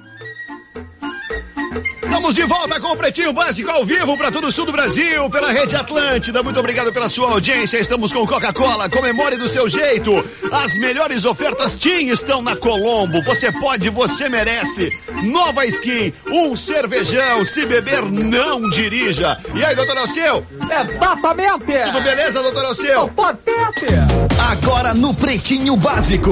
Estamos de volta com o Pretinho Básico ao vivo para todo o sul do Brasil, pela Rede Atlântida. Muito obrigado pela sua audiência. Estamos com Coca-Cola. Comemore do seu jeito. As melhores ofertas TIM estão na Colombo. Você pode, você merece. Nova Skin, um cervejão. Se beber, não dirija. E aí, doutor Alceu? Exatamente. Tudo beleza, doutor Alceu? Potente. Agora no Pretinho Básico.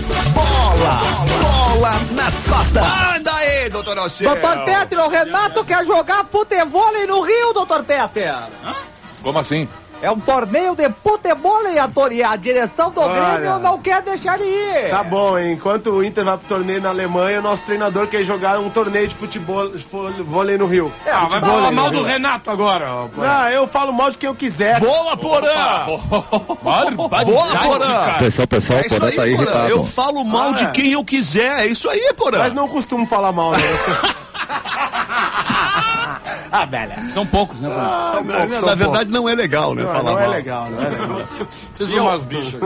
Bola nas costas. Manda aí, doutor Alceu. Doutor Peter, o Renato quer jogar futebol no Rio, doutor Peter. Como assim? É um torneio de futebol e a direção do Grêmio não quer deixar ele ir. Tá bom, hein? Enquanto o Inter vai pro torneio na Alemanha, o nosso treinador quer jogar um torneio de futebol vôlei no Rio. Vai falar mal do Renato agora. Não, eu falo mal de quem eu quiser. Boa, Porã! Boa, Porã! Pessoal, É isso aí, tá irritado. Porã. Eu falo mal de quem eu quiser. É isso aí, Porã. Mas não costumo falar mal, né? velho. São poucos, né, Bruno? Na verdade, não é legal, né? Não é legal. Vocês são umas bichas.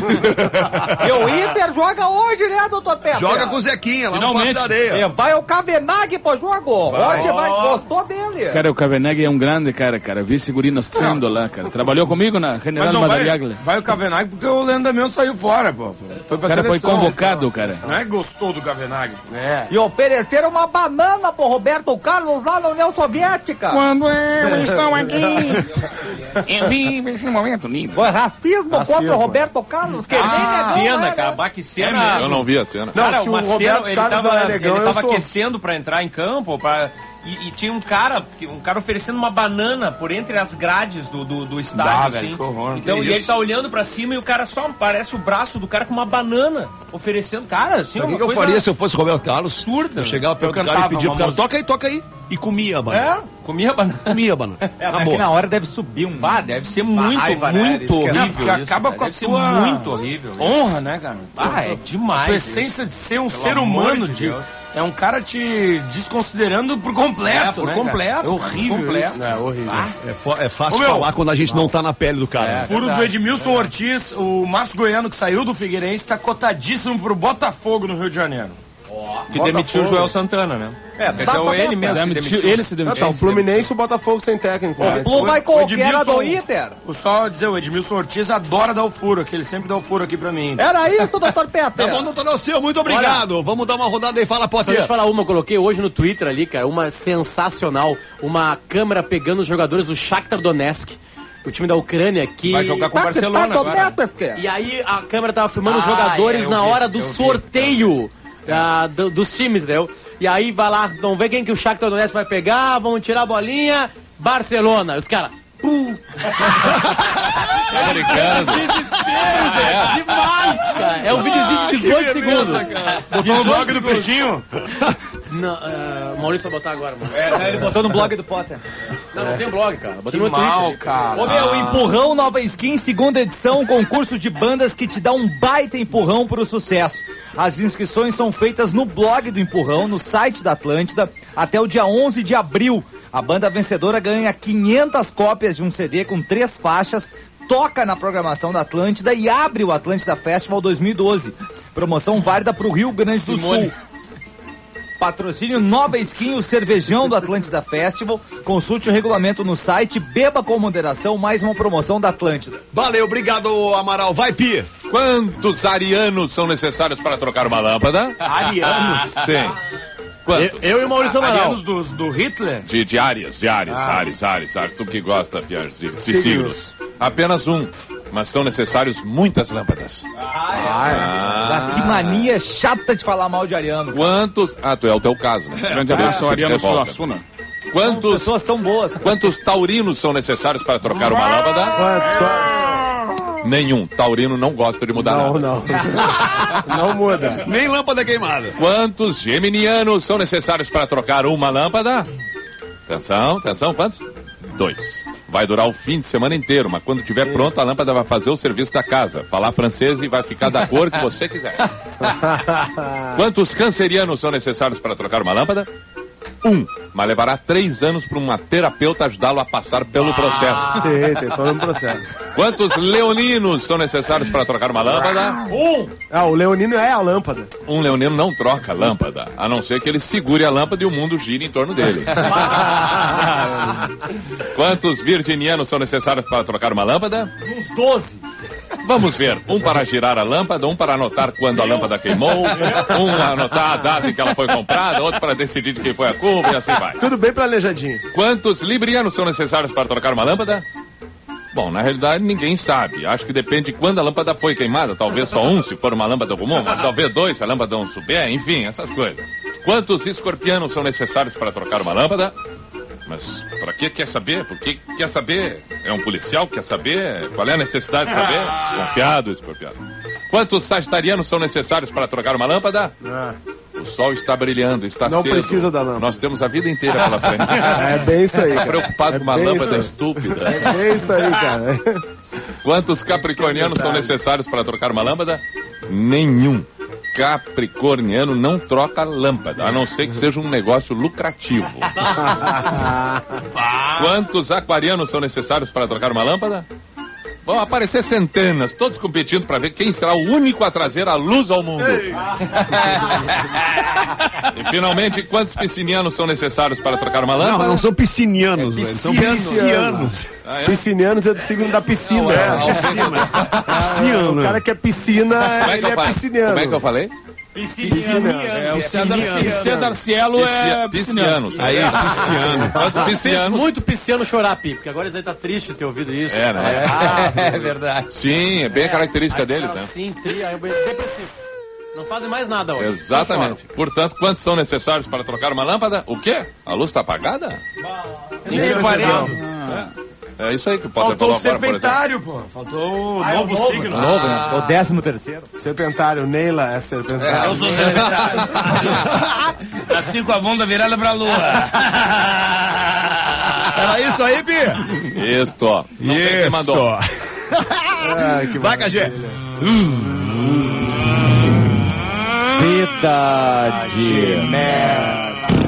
E o Inter joga hoje, né, doutor Peter? Joga com o Zequinha, lá no Passo da Areia. Vai o Kavenag pro jogo. Hoje gostou dele. Cara, o Kavenag é um grande cara. Vi Segurino sendo lá, cara. Trabalhou comigo na General Madariaga. Vai o Kavenag porque o Leandro saiu fora, pô. Foi pra seleção, foi convocado, cara. Não é gostou do Kavenag. E ofereceram uma banana pro Roberto Carlos lá na União Soviética. Quando eu estou aqui, eu vivo esse momento lindo. Foi racismo contra o Roberto Carlos. Que cena, cara. Baquicena. Eu não vi a cena. Cara, se o Roberto Carlos não é legal, ele tava aquecendo pra entrar em campo, e tinha um cara oferecendo uma banana por entre as grades do estádio, assim. Velho, então, e ele tá olhando pra cima e o cara só aparece o braço do cara com uma banana oferecendo. Cara, assim, Sabe o que eu faria se eu fosse o Roberto Carlos? Absurda. Eu chegava perto do cara e pedia pro cara, toca aí. E comia a banana. Comia a banana. Comia a banana. Aqui na hora deve subir um... Deve ser muito horrível. Acaba com a tua... muito horrível. Honra, né, cara? É demais. A tua essência de ser um ser humano, é um cara te desconsiderando por completo, né, completo. É horrível. É horrível. É fácil falar quando a gente não tá na pele do cara. Furo do Edmilson Ortiz, o Márcio Goiano que saiu do Figueirense tá cotadíssimo pro Botafogo no Rio de Janeiro. Que demitiu o Joel Santana, né? Ele mesmo se demitiu. Ele se demitiu. O Fluminense e o Botafogo sem técnico. O Flu vai qualquer do Inter. Só dizer, o Edmilson Ortiz adora dar o furo aqui, ele sempre dá o furo aqui pra mim. Era isso, doutor Peter. Tá bom, doutor Alceu, muito obrigado. Olha, vamos dar uma rodada aí, fala, Potter. Deixa eu falar uma, eu coloquei hoje no Twitter ali, cara, uma sensacional, uma câmera pegando os jogadores do Shakhtar Donetsk. O time da Ucrânia que... Vai jogar com o Barcelona agora. E aí a câmera tava filmando os jogadores na hora do sorteio dos times, entendeu? E aí vai lá, vamos ver quem que o Shakhtar Donetsk vai pegar, vamos tirar a bolinha, Barcelona. Os caras... Demais, cara. É um videozinho de 18 segundos. Botou no blog do Pretinho? Não, o Maurício vai botar agora, mano. Ele botou no blog do Potter. Não tem blog, cara. Botei Que no mal, Twitter. cara. Ô meu, Empurrão Nova Skin, segunda edição, concurso de bandas que te dá um baita empurrão pro sucesso. As inscrições são feitas no blog do Empurrão, no site da Atlântida, até o dia 11 de abril. A banda vencedora ganha 500 cópias de um CD com 3 faixas, toca na programação da Atlântida e abre o Atlântida Festival 2012. Promoção válida pro Rio Grande do Sul. Patrocínio Nova Skin, o cervejão do Atlântida Festival. Consulte o regulamento no site, beba com moderação, mais uma promoção da Atlântida. Valeu, obrigado, Amaral. Vai, Pi. Quantos arianos são necessários para trocar uma lâmpada? Arianos? Sim. Quantos? Eu e o Maurício Amaral. Arianos do Hitler? De Ares. Tu que gosta, Pierre, de signos. Apenas um. Mas são necessários muitas lâmpadas. Que mania chata de falar mal de ariano. Quantos... tu é o teu caso, né? Grande abraço, Ariano Suassuna. Quantos pessoas tão boas. Quantos taurinos são necessários para trocar uma lâmpada? Quantos? Nenhum. Taurino não gosta de mudar nada. Não muda. Nem lâmpada queimada. Quantos geminianos são necessários para trocar uma lâmpada? Atenção, quantos? 2. Vai durar o fim de semana inteiro, mas quando estiver pronto, a lâmpada vai fazer o serviço da casa. Falar francês e vai ficar da cor que você quiser. Quantos cancerianos são necessários para trocar uma lâmpada? Mas levará 3 anos para uma terapeuta ajudá-lo a passar pelo processo. Sim, tem todo um processo. Quantos leoninos são necessários para trocar uma lâmpada? O leonino é a lâmpada. Um leonino não troca lâmpada, a não ser que ele segure a lâmpada e o mundo gire em torno dele. Quantos virginianos são necessários para trocar uma lâmpada? Uns 12. Vamos ver, um para girar a lâmpada, um para anotar quando a lâmpada queimou, um para anotar a data em que ela foi comprada, outro para decidir de quem foi a culpa e assim vai. Tudo bem planejadinho. Quantos librianos são necessários para trocar uma lâmpada? Bom, na realidade ninguém sabe. Acho que depende de quando a lâmpada foi queimada. Talvez só um, se for uma lâmpada comum, mas talvez 2, se a lâmpada não souber, enfim, essas coisas. Quantos escorpianos são necessários para trocar uma lâmpada? Mas pra que quer saber? Por que quer saber? É um policial que quer saber? Qual é a necessidade de saber? Desconfiado, escorpião. Quantos sagitarianos são necessários para trocar uma lâmpada? O sol está brilhando, está cedo. Não precisa da lâmpada. Nós temos a vida inteira pela frente. É bem isso aí, cara. Preocupado com uma lâmpada estúpida. É bem isso aí, cara. Quantos capricornianos são necessários para trocar uma lâmpada? Nenhum. Capricorniano não troca lâmpada, a não ser que seja um negócio lucrativo. Quantos aquarianos são necessários para trocar uma lâmpada? Vão aparecer centenas, todos competindo para ver quem será o único a trazer a luz ao mundo. E finalmente, quantos piscinianos são necessários para trocar uma lâmpada? Não são piscinianos, velho. São piscianos. Piscinianos é do signo da piscina. Pisciano. O cara que é piscina, ele é pisciniano. Como é que eu falei? Pisciniano. O César Cielo é pisciano. Aí, pisciano. Quantos piscianos? Muito pisciano chorar, Pi, porque agora ele tá triste ter ouvido isso. É, né? É verdade. Sim, é bem a característica deles, né? Sim, depressivo. Não fazem mais nada hoje. Exatamente. Portanto, quantos são necessários para trocar uma lâmpada? O quê? A luz está apagada? Nem percebeu. É isso aí que o Potter faltou falou o serpentário, pô. Faltou o novo signo. Novo, né? O 13º. Serpentário, Neila é serpentário. Eu sou serpentário. Assim com a bunda virada pra lua. Era isso aí, Pi? Isto, ó. Não tem quem mandou. Vai, Cagé. Vida de merda.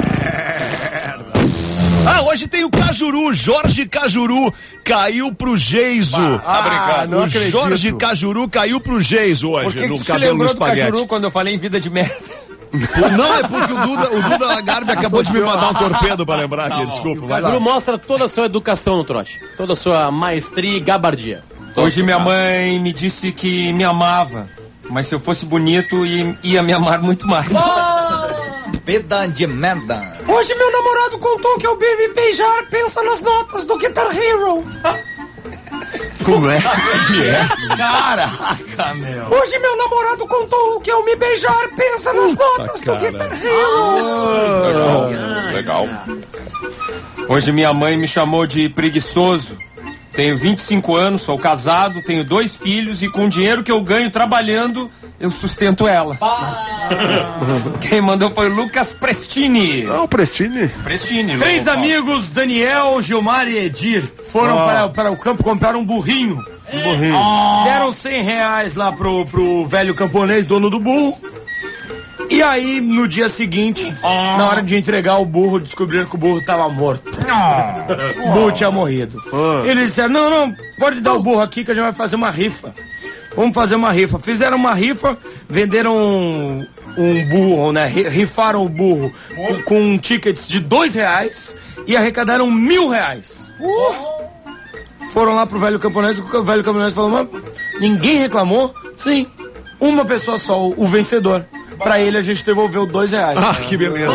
Hoje tem o Cajuru, Jorge Cajuru caiu pro Geiso. Não o acredito. Jorge Cajuru caiu pro Geiso hoje, Por que no você cabelo do lembrou do espaguete. Cajuru quando eu falei em vida de merda? Não, é porque o Duda Lagarbi acabou de me mandar um torpedo pra lembrar aqui, desculpa. O Cajuru mostra toda a sua educação no trote. Toda a sua maestria e gabardia. Hoje minha mãe me disse que me amava, mas se eu fosse bonito ia me amar muito mais. Vida de merda. Hoje meu namorado contou que ao me beijar pensa nas notas do Guitar Hero. Como é? Caraca, meu. Hoje meu namorado contou que ao me beijar pensa nas notas do Guitar Hero. Legal. Hoje minha mãe me chamou de preguiçoso. Tenho 25 anos, sou casado, tenho 2 filhos e com o dinheiro que eu ganho trabalhando, eu sustento ela. Quem mandou foi o Lucas Prestini. Não, Prestini. 3 amigos, Daniel, Gilmar e Edir, foram para o campo comprar um burrinho. Deram R$100 lá pro velho camponês, dono do burro. E aí, no dia seguinte, na hora de entregar o burro, descobriram que o burro estava morto. O burro tinha morrido. Eles disseram, não, pode dar o burro aqui que a gente vai fazer uma rifa. Vamos fazer uma rifa. Fizeram uma rifa, venderam um burro, né? Rifaram o burro com tickets de R$2 e arrecadaram R$1.000. Foram lá pro velho camponês, o velho camponês falou, mas ninguém reclamou? Sim, uma pessoa só, o vencedor. Pra ele a gente devolveu R$2. Que beleza.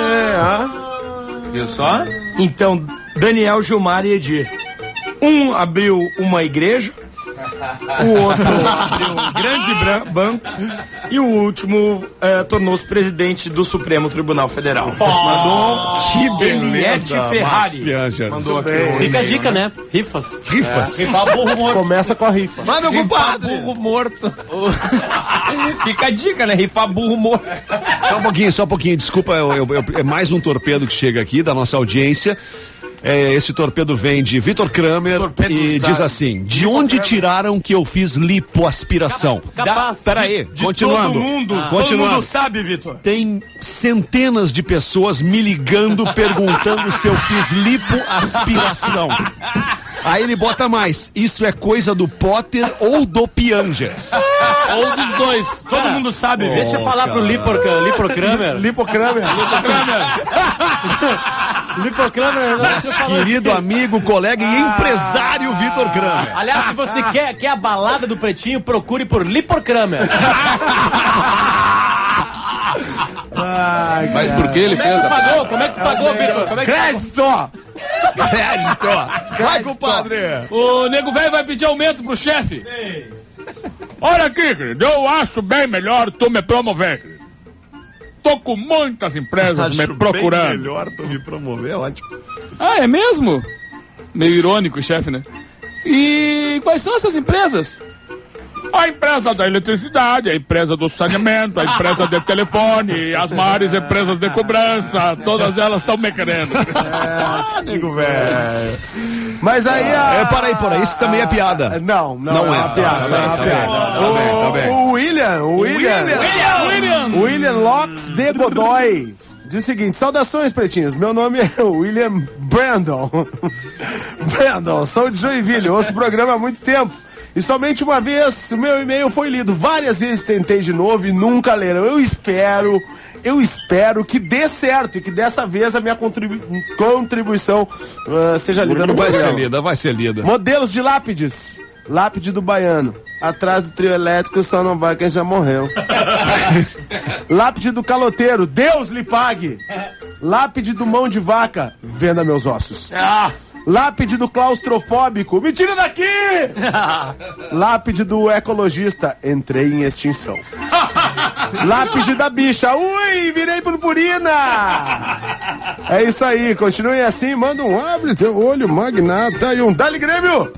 Viu só? Então, Daniel, Gilmar e Edir. Um abriu uma igreja, o outro abriu um grande banco e o último tornou-se presidente do Supremo Tribunal Federal. Mandou que beleza. Eliette Ferrari. Mandou aqui. Fica a dica, né? Rifas. Rifar burro morto. Começa com a rifa. Vai, meu Rifar compadre. burro morto. Fica a dica, né? Rifar burro morto. Só um pouquinho, desculpa, é mais um torpedo que chega aqui da nossa audiência. Esse torpedo vem de Vitor Kramer e diz assim: de onde tiraram que eu fiz lipoaspiração? Peraí, continuando. Todo mundo sabe, Vitor. Tem centenas de pessoas me ligando perguntando se eu fiz lipoaspiração. Aí ele bota mais: isso é coisa do Potter ou do Pianges? Ou dos dois. Todo mundo sabe. Deixa eu falar pro Liporkramer. Nosso querido amigo, colega e empresário Vitor Kramer. Aliás, se você quer a balada do Pretinho, procure por Liporkramer. Mas por que ele fez Como é que tu pagou, Vitor? Crédito! Vai, compadre. O nego velho vai pedir aumento pro chefe. Olha aqui, querido, eu acho bem melhor tu me promover, querido. Tô com muitas empresas me procurando. Bem melhor tu me promover, ótimo. Ah, é mesmo? Meio irônico o chefe, né? E quais são essas empresas? A empresa da eletricidade, a empresa do saneamento, a empresa de telefone, as maiores empresas de cobrança, todas elas estão me querendo. Nego velho. Mas aí para aí, isso também é piada. Não é uma piada. Tá bem. O William Locks de Godoy diz o seguinte: saudações, pretinhos, meu nome é William Brandon. Sou de Joinville, ouço o programa há muito tempo. E somente uma vez o meu e-mail foi lido. Várias vezes tentei de novo e nunca leram. Eu espero que dê certo e que dessa vez a minha contribuição seja lida no programa. Vai ser lida. Modelos de lápides. Lápide do Baiano. Atrás do trio elétrico só não vai quem já morreu. Lápide do Caloteiro. Deus lhe pague. Lápide do Mão de Vaca. Venda meus ossos. Lápide do claustrofóbico, me tira daqui! Lápide do ecologista, entrei em extinção. Lápide da bicha, ui, virei purpurina! É isso aí, continuem assim, manda um abre teu olho, magnata, e um Dali Grêmio!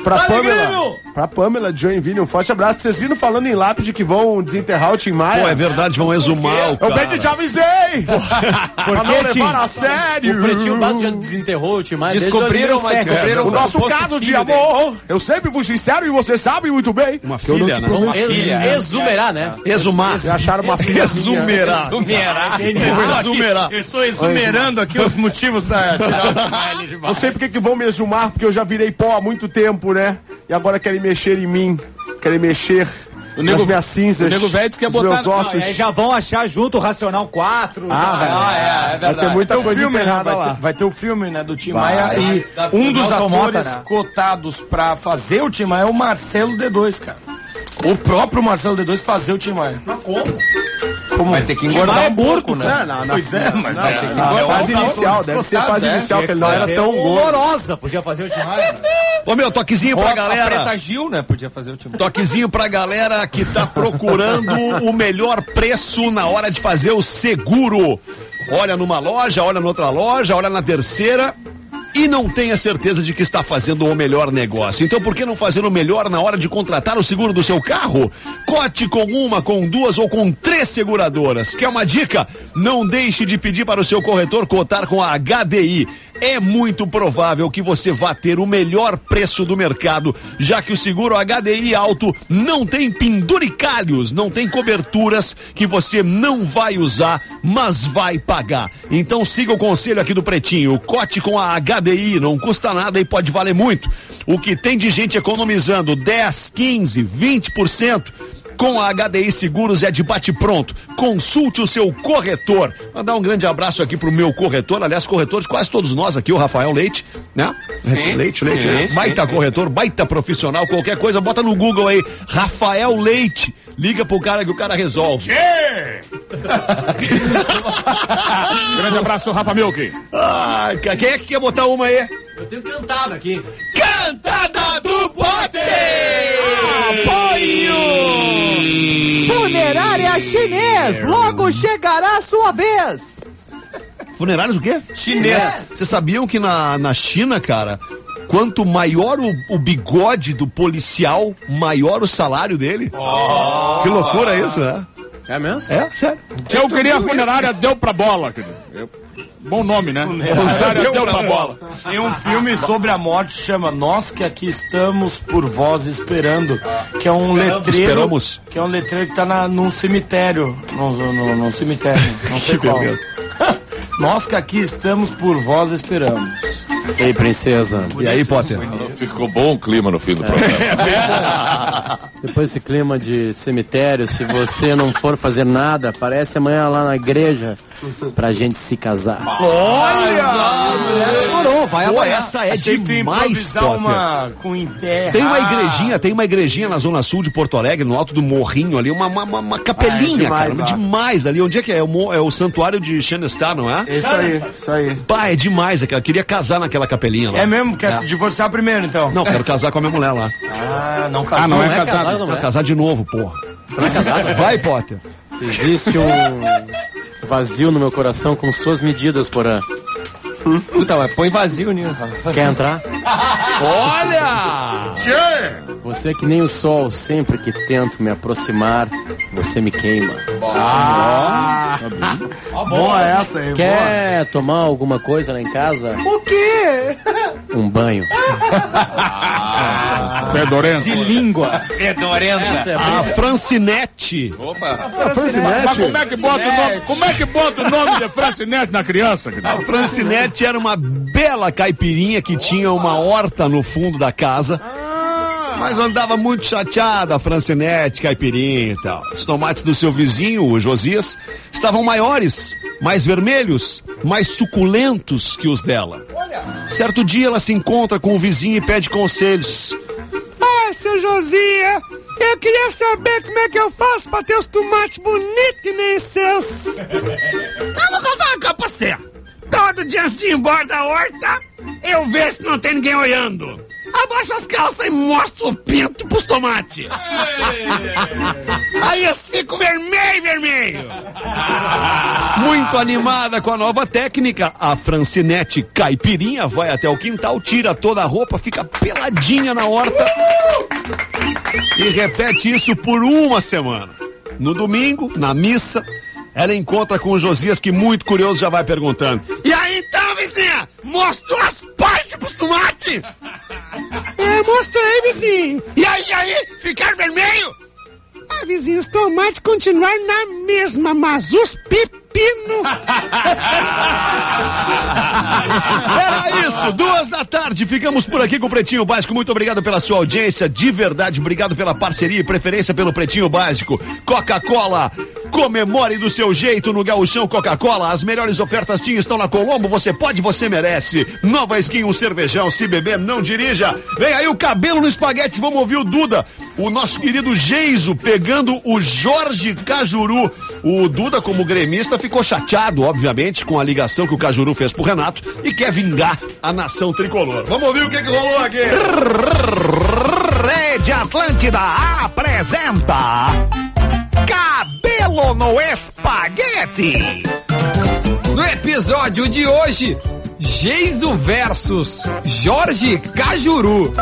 Pra Pamela de Joinville, um forte abraço. Vocês viram falando em lápide que vão desenterrar o Tim Maia? Pô, é verdade, vão exumar o cara. Eu bem que já avisei! Pra não levar a sério! O Pretinho Básico já desenterrou o Tim Maia. Descobriram o nosso caso de amor. Eu sempre fui sincero e você sabe muito bem. Uma filha, né? Uma filha. Exumerar, né? Exumar. Acharam uma filha. Exumerar. Eu estou exumerando aqui os motivos pra tirar o Tim Maia ali de baixo. Não sei porque que vão me exumar, porque eu já virei pó há muito tempo, né? E agora querem mexer em mim. Querem mexer nas minhas cinzas. O nego velho disse que ia botar meus ossos. Aí já vão achar junto o Racional 4. É verdade. Vai ter muita coisa enterrada lá. Vai ter o filme, né, do Tim Maia. E um dos atores cotados pra fazer o Tim Maia é o Marcelo D2, cara. O próprio Marcelo D2 fazer o Tim Maia. Mas como? Vai ter que engordar um pouco, né? Não. Pois é, mas fase inicial, deve ser fase inicial, que ele não era tão horrorosa, podia fazer o Tim Maia. Ô meu, toquezinho pra galera. A Preta Gil, né, podia fazer o Tim Maia. Toquezinho pra galera que tá procurando o melhor preço na hora de fazer o seguro. Olha numa loja, olha noutra loja, olha na terceira e não tem a certeza de que está fazendo o melhor negócio. Então por que não fazer o melhor na hora de contratar o seguro do seu carro? Cote com uma, com duas ou com 3 seguradoras. Quer uma dica? Não deixe de pedir para o seu corretor cotar com a HDI. É muito provável que você vá ter o melhor preço do mercado, já que o seguro HDI Auto não tem penduricalhos, não tem coberturas que você não vai usar, mas vai pagar. Então siga o conselho aqui do Pretinho, cote com a HDI, não custa nada e pode valer muito. O que tem de gente economizando 10, 15, 20%, com a HDI Seguros é de bate-pronto. Consulte o seu corretor. Mandar um grande abraço aqui pro meu corretor, aliás, corretor de quase todos nós aqui, o Rafael Leite, né? Sim, Leite, né? Baita corretor, baita profissional, qualquer coisa, bota no Google aí, Rafael Leite. Liga pro cara que o cara resolve. Grande abraço, Rafa Milk. Quem é que quer botar uma aí? Eu tenho cantado aqui. Cantada do Potter! Apoio! Funerária Chinês, logo chegará a sua vez. Funerários o quê? Chinês. Vocês sabiam que na China, cara, quanto maior o bigode do policial, maior o salário dele? Que loucura isso, né? É mesmo? É, sério. Eu queria a funerária, deu pra bola, querido. Bom nome, né? Deu pra bola. Tem um filme sobre a morte que chama Nós que Aqui Estamos por Vós Esperando, que é um letreiro. Que é um letreiro que tá num cemitério. Num cemitério. Não sei qual. Nós que aqui estamos por vós esperamos. Ei, princesa. E aí, Potter? Ficou bom o clima no fim do programa. Depois desse clima de cemitério, se você não for fazer nada, aparece amanhã lá na igreja pra gente se casar. Olha! Demorou, vai amanhã. Essa é demais, Potter. Com enterra. Tem uma igrejinha na Zona Sul de Porto Alegre, no alto do morrinho ali, uma capelinha, demais, cara. Demais ali. Onde é que é? É o santuário de Xanestar, não é? Isso aí. Pá, é demais. Eu queria casar naquela capelinha lá. É mesmo? Quer se divorciar primeiro, então? Não, quero casar com a minha mulher lá. Não casou. Não é casado. Quero casar de novo, porra. Não é casado? Vai, Potter. Existe um vazio no meu coração com suas medidas, Porã. Puta, mas põe vazio nisso. Quer entrar? Olha! Você é que nem o sol, sempre que tento me aproximar, você me queima. Boa essa aí. Quer tomar alguma coisa lá em casa? O quê? Um banho. Fedorento. De língua. Fedorenta. A Francinete. A Francinete. Mas como é que bota o nome de Francinete na criança? A Francinete era uma bela caipirinha que tinha uma horta no fundo da casa. Mas andava muito chateada a Francinete, caipirinha e tal. Os tomates do seu vizinho, o Josias, estavam maiores, mais vermelhos, mais suculentos que os dela. Certo dia ela se encontra com o vizinho e pede conselhos. Ah, seu Josias, eu queria saber como é que eu faço pra ter os tomates bonitos que nem os seus. Eu vou contar uma coisa pra você. Todo dia antes de ir embora da horta, eu vejo se não tem ninguém olhando. Abaixa as calças e mostra o pinto pros tomates. Aí eles ficam vermelho. Muito animada com a nova técnica, a Francinete caipirinha vai até o quintal, tira toda a roupa, fica peladinha na horta e repete isso por uma semana. No domingo, na missa, ela encontra com o Josias, que muito curioso já vai perguntando: E aí então, vizinha, mostrou as partes pros tomates? Mostrei, vizinho. E aí, ficaram vermelho? Ah, vizinho, os tomates continuaram na mesma, mas os pepinos... Era isso, 14h, ficamos por aqui com o Pretinho Básico. Muito obrigado pela sua audiência, de verdade, obrigado pela parceria e preferência pelo Pretinho Básico. Coca-Cola, comemore do seu jeito no Gauchão Coca-Cola. As melhores ofertas tinham estão na Colombo, você pode, você merece. Nova Skin, um cervejão, se beber, não dirija. Vem aí o cabelo no espaguete, vamos ouvir o Duda, o nosso querido Geiso, pegando o Jorge Cajuru. O Duda, como gremista, ficou chateado, obviamente, com a ligação que o Cajuru fez pro Renato e quer vingar a nação tricolor. Vamos ouvir o que rolou aqui. Rede Atlântida apresenta Cabelo no Espaguete. No episódio de hoje, Geiso versus Jorge Cajuru.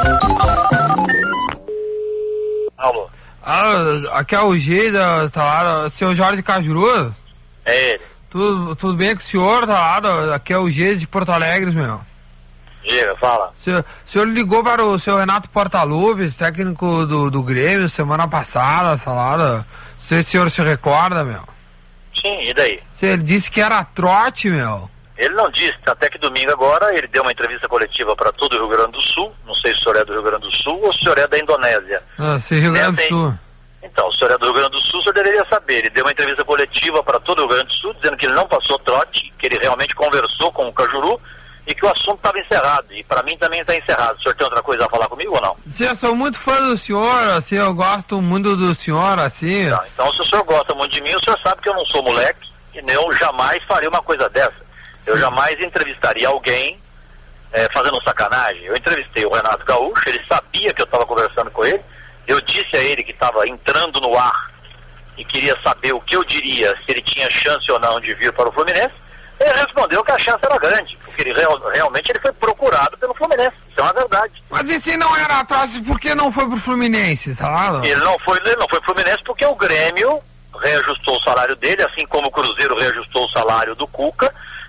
Alô? Aqui é o Geiso, tá lá, seu Jorge Cajuru? É ele. Tudo bem com o senhor, tá lá? Aqui é o Geiso de Porto Alegre, meu. Diga, fala. O senhor ligou para o seu Renato Portaluppi, técnico do Grêmio, semana passada, salada. Não sei se o senhor se recorda, meu. Sim, e daí? Ele disse que era trote, meu. Ele não disse, até que domingo agora ele deu uma entrevista coletiva para todo o Rio Grande do Sul. Não sei se o senhor é do Rio Grande do Sul ou se o senhor é da Indonésia. Rio Grande do Sul. Então, o senhor é do Rio Grande do Sul, o senhor deveria saber. Ele deu uma entrevista coletiva para todo o Rio Grande do Sul, dizendo que ele não passou trote, que ele realmente conversou com o Cajuru e que o assunto estava encerrado. E para mim também está encerrado. O senhor tem outra coisa a falar comigo ou não? Sim, eu sou muito fã do senhor, assim, eu gosto muito do senhor, assim. Então, se o senhor gosta muito de mim, o senhor sabe que eu não sou moleque e eu jamais faria uma coisa dessa. Eu jamais entrevistaria alguém fazendo sacanagem. Eu entrevistei o Renato Gaúcho, ele sabia que eu estava conversando com ele. Eu disse a ele que estava entrando no ar e queria saber o que eu diria, se ele tinha chance ou não de vir para o Fluminense. Ele respondeu que a chance era grande, porque ele realmente ele foi procurado pelo Fluminense. Isso é uma verdade. Mas e se não era atrás, por que não foi pro Fluminense, tá? Ele não foi pro Fluminense porque o Grêmio reajustou o salário dele, assim como o Cruzeiro reajustou o salário do Cuca,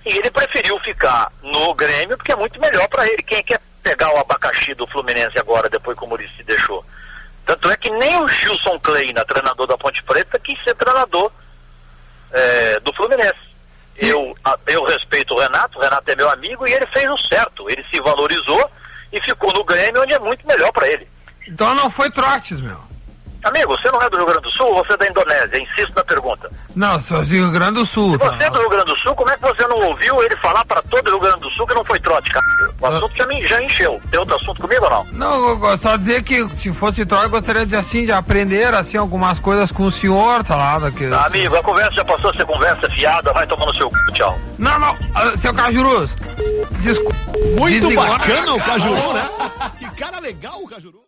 E ele preferiu ficar no Grêmio porque é muito melhor para ele. Quem quer pegar o abacaxi do Fluminense agora, depois que o Muricy deixou? Tanto é que nem o Gilson Kleina, treinador da Ponte Preta, quis ser treinador do Fluminense. Eu respeito o Renato é meu amigo e ele fez o certo. Ele se valorizou e ficou no Grêmio, onde é muito melhor para ele. Então não foi trotes, meu. Amigo, você não é do Rio Grande do Sul ou você é da Indonésia? Insisto na pergunta. Não, sou do Rio Grande do Sul. Se você é do Rio Grande do Sul, como é que você não ouviu ele falar para todo o Rio Grande do Sul que não foi trote, cara? O assunto já encheu. Tem outro assunto comigo ou não? Não, só dizer que se fosse trote, eu gostaria de aprender, assim, algumas coisas com o senhor, tá lá. Amigo, a conversa já passou a ser conversa fiada, vai tomando seu c... Tchau. Não, seu Cajurus. Muito bacana o Cajuru, né? Que cara legal o Cajuru.